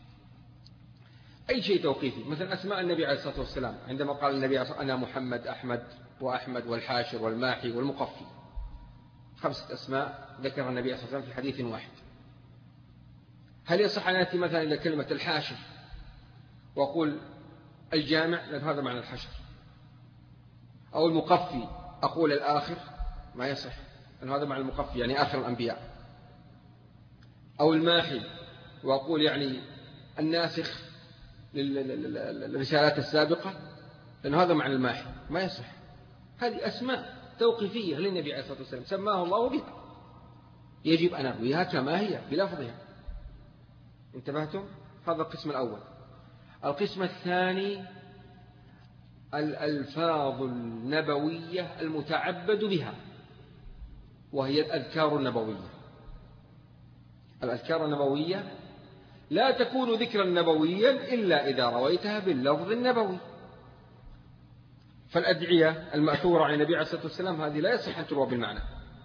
أي شيء توقيفي، مثلا أسماء النبي عليه الصلاة والسلام، عندما قال النبي عليه الصلاة والسلام أنا محمد أحمد وأحمد والحاشر والماحي والمقفي، خمسة أسماء ذكرها النبي عليه الصلاة والسلام في حديث واحد. هل يصح أن نأتي مثلا إلى كلمة الحاشر وأقول الجامع، لأن هذا معنى الحشر، أو المقفي أقول الآخر؟ ما يصح، لأن هذا معنى المقفي يعني آخر الأنبياء. أو الماحي وأقول يعني الناسخ للرسالات السابقة، لأن هذا معنى الماحي، ما يصح. هذه أسماء توقيفية للنبي عليه الصلاة والسلام سماه الله بها، يجب أن نرويها كما هي بلفظها. انتبهتم؟ هذا القسم الأول. القسم الثاني الألفاظ النبوية المتعبد بها، وهي الأذكار النبوية. الأذكار النبوية لا تكون ذكرا نبويا إلا إذا رويتها باللفظ النبوي. فالأدعية المأثورة عن النبي عليه الصلاة والسلام هذه لا يصح أن تروى بالمعنى.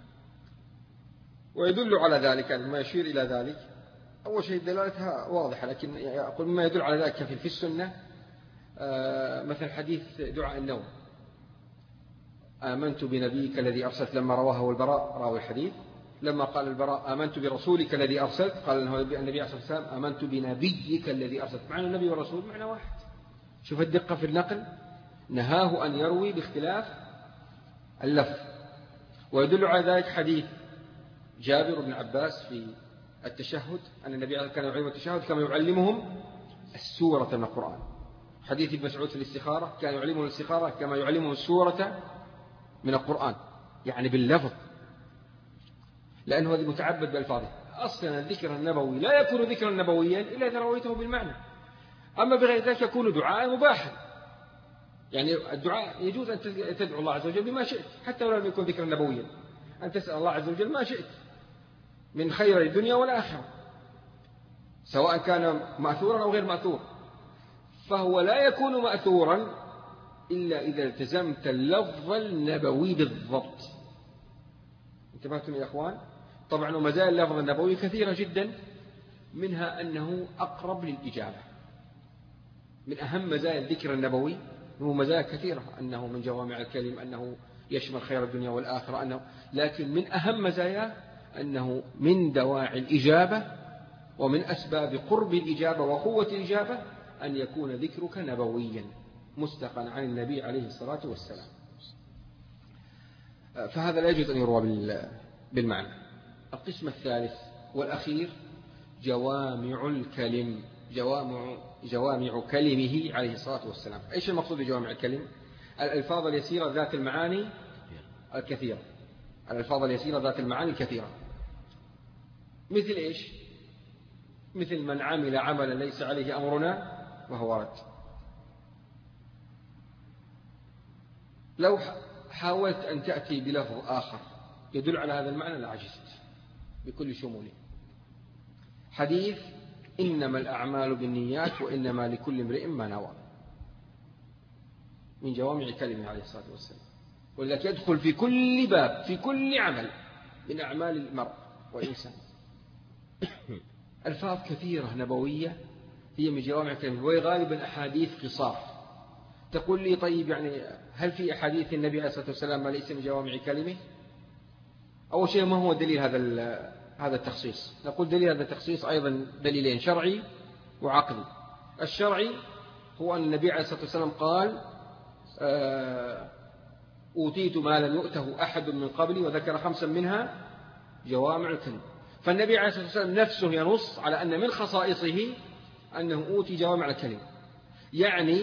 ويدل على ذلك، يعني ما يشير إلى ذلك، أول شيء دلالتها واضحة، لكن أقول مما يدل على ذلك في السنة مثل حديث دعاء النوم، آمنت بنبيك الذي أرسلت، لما رواه البراء راوي الحديث، لما قال البراء آمنت برسولك الذي أرسلت، قال النبي عليه الصلاة والسلام آمنت بنبيك الذي أرسلت. معنى النبي والرسول معنى واحد. شوف الدقة في النقل، نهاه أن يروي باختلاف اللفظ. ويدل على ذلك حديث جابر بن عباس في التشهد أن النبي كان يعلم التشهد كما يعلمهم السورة من القرآن. حديث ابن مسعود في الاستخارة كان يعلمهم الاستخارة كما يعلمهم السورة من القرآن، يعني باللفظ، لأنه هذا متعبد بألفاظه. أصلا الذكر النبوي لا يكون ذكرا نبويا إلا إذا رويته بالمعنى، أما بغير ذلك يكون دعاء مباحا. يعني الدعاء يجوز أن تدعو الله عز وجل بما شئت، حتى ولو لم يكن ذكرا نبويا، أن تسأل الله عز وجل ما شئت من خير الدنيا والآخرة، سواء كان مأثورا أو غير مأثور. فهو لا يكون مأثورا إلا إذا التزمت اللفظ النبوي بالضبط. انتبهتم يا أخوان؟ طبعا ومزايا اللفظ النبوي كثيرة جدا، منها أنه أقرب للإجابة. من أهم مزايا الذكر النبوي هو مزايا كثيرة، أنه من جوامع الكلم، أنه يشمل خير الدنيا والآخرة، أنه لكن من أهم مزايا أنه من دواعي الإجابة ومن أسباب قرب الإجابة وقوة الإجابة أن يكون ذكرك نبويا مستقا عن النبي عليه الصلاة والسلام. فهذا لا يجوز أن يروى بالمعنى. القسم الثالث والأخير جوامع الكلم، جوامع, جوامع كلمه عليه الصلاة والسلام. إيش المقصود بجوامع الكلم؟ الألفاظ اليسيرة ذات المعاني الكثيرة. الألفاظ اليسيرة ذات المعاني الكثيرة مثل إيش؟ مثل من عمل عملا ليس عليه أمرنا وهو رد. لو حاولت أن تأتي بلفظ آخر يدل على هذا المعنى لعجزت بكل شموله. حديث إنما الأعمال بالنيات وإنما لكل امرئ ما نوى، من جوامع كلمه عليه الصلاة والسلام، ولذلك يدخل في كل باب، في كل عمل من أعمال المرء والإنسان. ألفاظ كثيرة نبوية هي من جوامع كلمه، وهي غالبا أحاديث قصار. تقول لي طيب يعني هل في أحاديث النبي عليه الصلاة والسلام ما ليس من جوامع كلمه؟ أول شيء ما هو دليل هذا هذا التخصيص؟ نقول دليل هذا التخصيص أيضا دليلين، شرعي وعقلي. الشرعي هو أن النبي عليه الصلاة والسلام قال أوتيت ما لم يؤته أحد من قبلي، وذكر خمسا منها جوامع الكلم. فالنبي عليه الصلاة والسلام نفسه ينص على أن من خصائصه أنه أوتي جوامع الكلم، يعني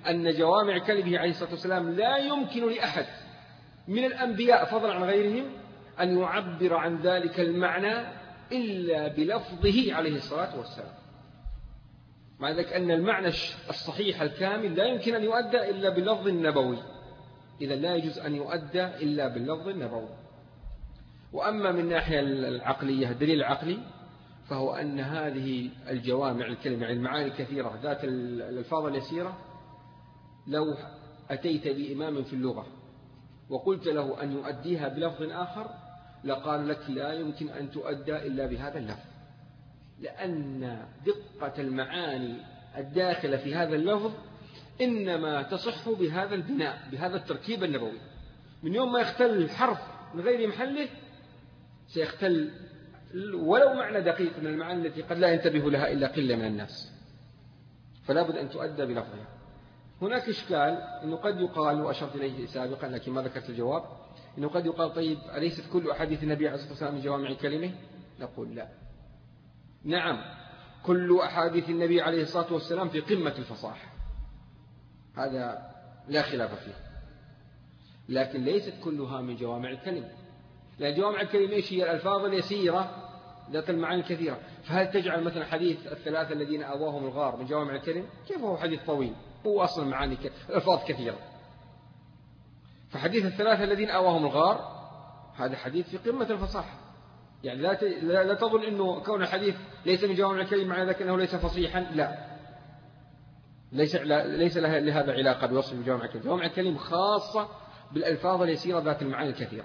أن جوامع كلمه عليه الصلاة والسلام لا يمكن لأحد من الأنبياء فضلا عن غيرهم أن يعبر عن ذلك المعنى إلا بلفظه عليه الصلاة والسلام. مع ذلك أن المعنى الصحيح الكامل لا يمكن أن يؤدى إلا باللفظ النبوي، إذا لا يجوز أن يؤدى إلا باللفظ النبوي. وأما من ناحية العقلية الدليل العقلي فهو أن هذه الجوامع الكلمة المعاني الكثيرة ذات الألفاظ اليسيرة لو أتيت بإمام في اللغة وقلت له أن يؤديها بلفظ آخر لقال لك لا يمكن أن تؤدى إلا بهذا اللفظ، لأن دقة المعاني الداخلة في هذا اللفظ إنما تصح بهذا البناء بهذا التركيب النبوي. من يوم ما يختل الحرف من غير محله سيختل ولو معنى دقيق من المعاني التي قد لا ينتبه لها إلا قلة من الناس، فلا بد أن تؤدى بلفظها. هناك إشكال أنه قد يقال، وأشرت إليه سابقا لكن ما ذكرت الجواب، أنه قد يقال طيب أليست كل أحاديث النبي عليه الصلاة والسلام من جوامع كلمه؟ نقول لا، نعم كل أحاديث النبي عليه الصلاة والسلام في قمة الفصاحة، هذا لا خلاف فيه، لكن ليست كلها من جوامع الكلمة، لأن جوامع الكلمة هي الألفاظ اليسيرة ذات المعاني الكثيرة. فهل تجعل مثلا حديث الثلاثة الذين آواهم الغار من جوامع الكلم؟ كيف هو حديث طويل هو أصلا معاني ألفاظ كثيرة. فحديث الثلاثة الذين آواهم الغار هذا حديث في قمة الفصاحة، يعني لا ت... لا تظن أنه كون الحديث ليس من جوامع الكلم معنى ذلك أنه ليس فصيحا، لا، ليس ليس لها لهذا علاقة بوصف جوامع الكلم. جوامع الكلم خاصة بالألفاظ اليسيرة ذات المعاني الكثيرة.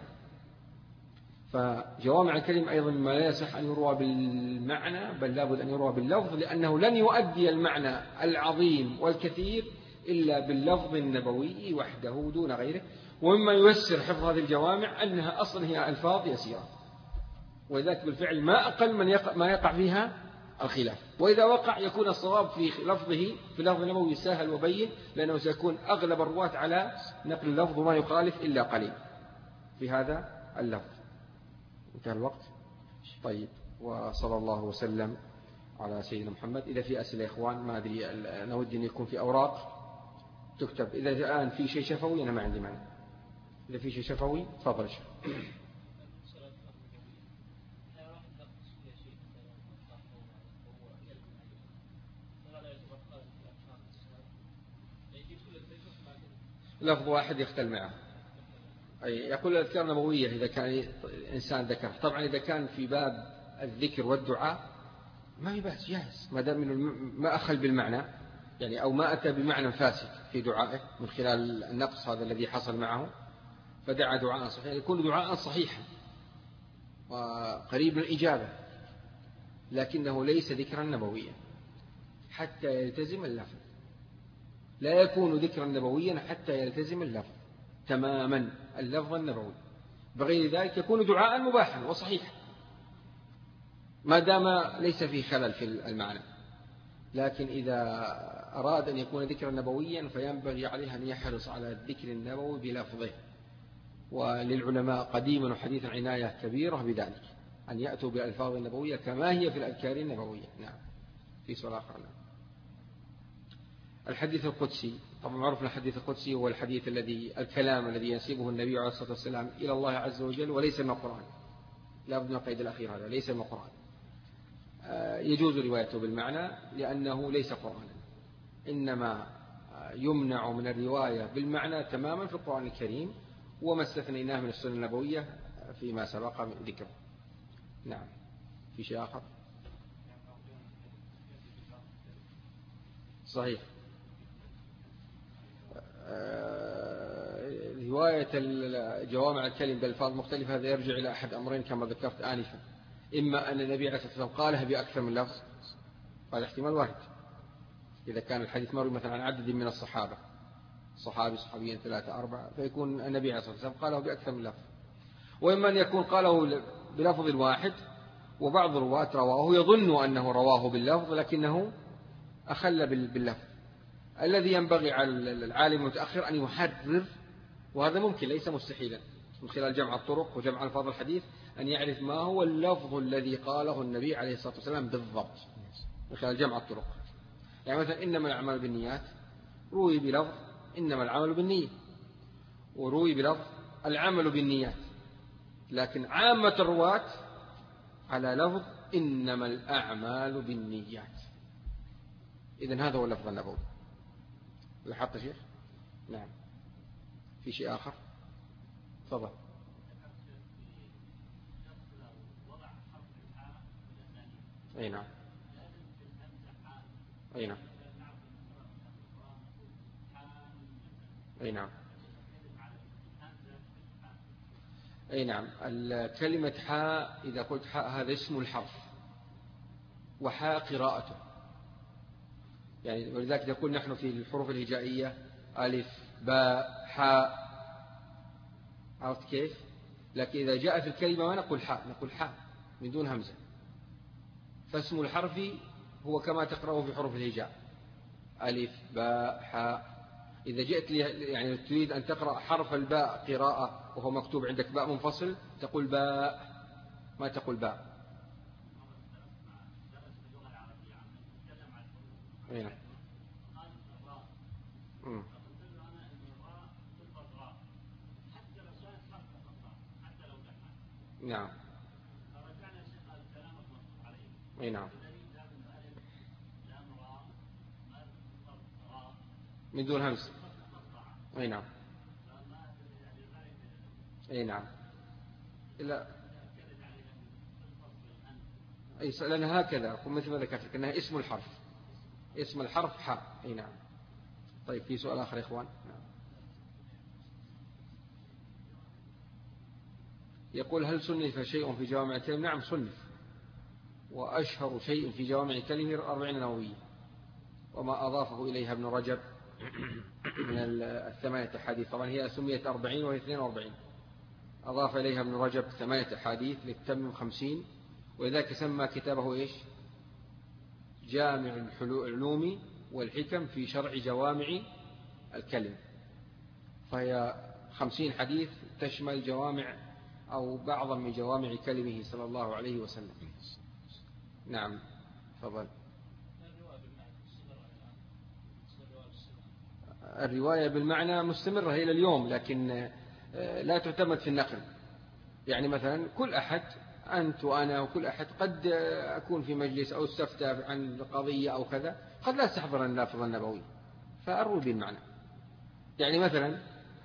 فجوامع الكلم أيضا ما لا يصح أن يروى بالمعنى بل لابد أن يروى باللفظ، لأنه لن يؤدي المعنى العظيم والكثير إلا باللفظ النبوي وحده دون غيره. ومما ييسر حفظ هذه الجوامع أنها أصلا هي ألفاظ يسيرة، ولذلك بالفعل ما أقل من يقع ما يقع فيها الخلاف، وإذا وقع يكون الصواب في لفظه في لفظ النبوي سهل وبين، لأنه سيكون أغلب الرواة على نقل اللفظ وما يخالف إلا قليل في هذا اللفظ. انتهى الوقت. طيب، وصلى الله وسلم على سيدنا محمد. إذا في أسئلة يا إخوان ما أدري، أنا ودي أن يكون في أوراق تكتب. إذا الآن في شيء شفوي أنا ما عندي مانع، إذا في شيء شفوي تفضل. لفظ واحد يختل معه، أي يقول الأذكار النبوية إذا كان إنسان ذكر. طبعا إذا كان في باب الذكر والدعاء ما يبأس، جاهز ما دام ما أخل بالمعنى، يعني أو ما أتى بمعنى فاسد في دعائه من خلال النقص هذا الذي حصل معه، فدعا دعاء صحيح يكون دعاء صحيحا وقريب من الإجابة، لكنه ليس ذكرا نبويا حتى يلتزم اللفظ. لا يكون ذكرا نبويا حتى يلتزم اللفظ تماما، اللفظ النبوي. بغير ذلك يكون دعاء مباحا وصحيح ما دام ليس فيه خلل في المعنى. لكن إذا أراد أن يكون ذكرا نبويا فينبغي عليه أن يحرص على الذكر النبوي بلفظه. وللعلماء قديما وحديثا عناية كبيرة بذلك، أن يأتوا بالألفاظ النبوية كما هي في الأذكار النبوية. نعم. في سؤال آخر. نعم. الحديث القدسي، طبعا معروف الحديث القدسي هو الحديث الذي الكلام الذي ينسبه النبي عليه الصلاة والسلام إلى الله عز وجل وليس من القرآن. لا بد من القيد الأخير هذا، ليس من القرآن. يجوز روايته بالمعنى لأنه ليس قرآنا، إنما يمنع من الرواية بالمعنى تماما في القرآن الكريم، وما استثنيناه من السنة النبوية فيما سبق من ذكره. نعم. في شيء آخر؟ صحيح. رواية جوامع الكلم بألفاظ مختلفة هذا يرجع إلى أحد أمرين كما ذكرت آنفا، إما أن النبي عليه الصلاة والسلام قالها بأكثر من لفظ، هذا احتمال واحد إذا كان الحديث مروي مثلا عن عدد من الصحابة، صحابي صحابيين ثلاثة أربعة، فيكون النبي عليه الصلاة والسلام قاله بأكثر من لفظ. وإما أن يكون قاله بلفظ واحد وبعض الرواة رواه يظن أنه رواه باللفظ لكنه أخل باللفظ. الذي ينبغي على العالم المتأخر أن يحرر، وهذا ممكن ليس مستحيلا، من خلال جمع الطرق وجمع ألفاظ الحديث أن يعرف ما هو اللفظ الذي قاله النبي عليه الصلاة والسلام بالضبط من خلال جمع الطرق. يعني مثلا إنما الأعمال بالنيات روي بلفظ إنما العمل بالنية، وروي بلفظ العمل بالنيات، لكن عامة الرواة على لفظ إنما الأعمال بالنيات. إذن هذا هو اللفظ النبوي. لاحظت شيخ؟ نعم. في شيء آخر؟ تفضل. أي نعم. أي نعم. أي نعم. أي نعم. الكلمة حاء إذا قلت حاء هذا اسم الحرف، وحاء قراءته، يعني ولذلك نقول نحن في الحروف الهجائية ألف باء حاء، عرفت كيف؟ لكن إذا جاء في الكلمة ما نقول حاء، نقول حاء من دون همزة. فاسم الحرف هو كما تقرأه في حروف الهجاء ألف باء حاء. إذا جئت يعني تريد أن تقرأ حرف الباء قراءة وهو مكتوب عندك باء منفصل تقول باء، ما تقول باء. نعم. نعم. أي نعم. من دون همس. أي نعم. أي نعم. إلا أي لأن هكذا مثل ما ذكرت أنها اسم الحرف، اسم الحرف حاء. أي نعم. طيب في سؤال آخر يا إخوان؟ نعم. يقول هل صنف شيء في جوامع الكلم؟ نعم صنف، وأشهر شيء في جوامع الكلم الأربعين النووية وما أضافه إليها ابن رجب من الثمانية أحاديث. طبعا هي سميت أربعين وهي اثنين وأربعين، أضاف إليها ابن رجب ثمانية أحاديث للتمم خمسين، ولذلك سمى كتابه إيش؟ جامع العلوم والحكم في شرع جوامع الكلم. فهي خمسين حديث تشمل جوامع أو بعضا من جوامع كلمه صلى الله عليه وسلم. نعم تفضل. الرواية بالمعنى مستمرة إلى اليوم، لكن لا تعتمد في النقل. يعني مثلا كل أحد، أنت وأنا وكل أحد، قد أكون في مجلس أو استفتى عن قضية أو كذا، قد لا استحضر اللفظ النبوي فأروي بالمعنى. يعني مثلا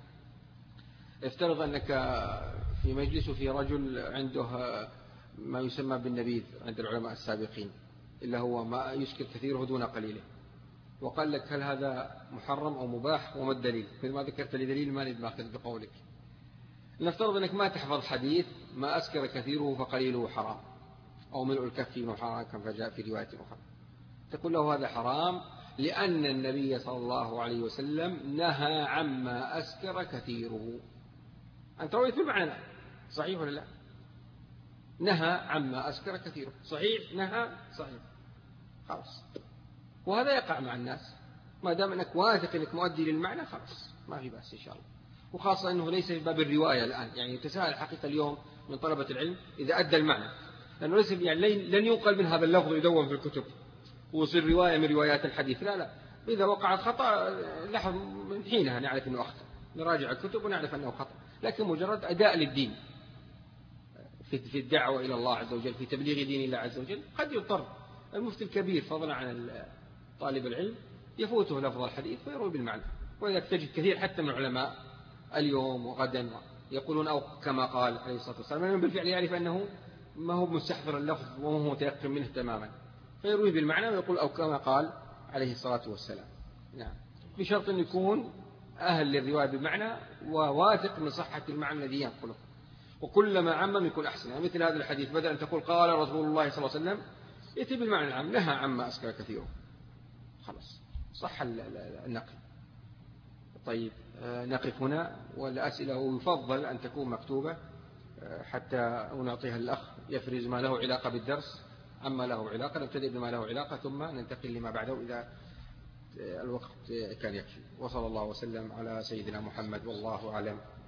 افترض أنك في مجلس وفي رجل عنده ما يسمى بالنبيذ عند العلماء السابقين، إلا هو ما يسكر كثيره دون قليله، وقال لك هل هذا محرم أو مباح وما الدليل؟ مثل ما ذكرت لي دليل ما نتماخذ بقولك. نفترض أنك ما تحفظ حديث ما أسكر كثيره فقليله حرام، أو ملء الكف من حرام كما جاء في رواية أخرى، تقول له هذا حرام لأن النبي صلى الله عليه وسلم نهى عما أسكر كثيره. أنت رويت بالمعنى صحيح ولا لا؟ نهى عما أسكر كثيره، صحيح نهى صحيح، خلاص. وهذا يقع مع الناس ما دام أنك واثق أنك مؤدي للمعنى، خلاص ما في بأس إن شاء الله. وخاصة أنه ليس في باب الرواية الآن، يعني تساءل حقيقة اليوم من طلبة العلم إذا أدى المعنى، لأنه ليس يعني لن ينقل من هذا اللفظ يدون في الكتب ويصير رواية من روايات الحديث، لا لا. إذا وقع الخطأ لحظ من حينها نعرف أنه أخطأ، نراجع الكتب ونعرف أنه خطأ، لكن مجرد أداء للدين في الدعوة إلى الله عز وجل، في تبليغ دين الله عز وجل، قد يضطر المفتي الكبير فضلا عن طالب العلم يفوته لفظ الحديث فيروي بالمعنى. ولذلك تجد كثير حتى من العلماء اليوم وغدا يقولون أو كما قال عليه الصلاة والسلام، من بالفعل يعرف أنه ما هو مستحضر اللفظ وهو متيقن منه تماما، فيروي بالمعنى ويقول أو كما قال عليه الصلاة والسلام. نعم، بشرط أن يكون أهل للرواية بالمعنى وواثق من صحة المعنى الذي ينقله، وكلما عمم يكون أحسن. يعني مثل هذا الحديث بدل أن تقول قال رسول الله صلى الله عليه وسلم، يأتي بالمعنى العام نهى عما أسكر كثيره، خلاص صح النقل. طيب نقف هنا، والأسئلة يفضل أن تكون مكتوبة حتى نعطيها الأخ يفرز ما له علاقة بالدرس، أما له علاقة نبتدئ بما له علاقة ثم ننتقل لما بعده إذا الوقت كان يكفي. وصلى الله وسلم على سيدنا محمد والله أعلم.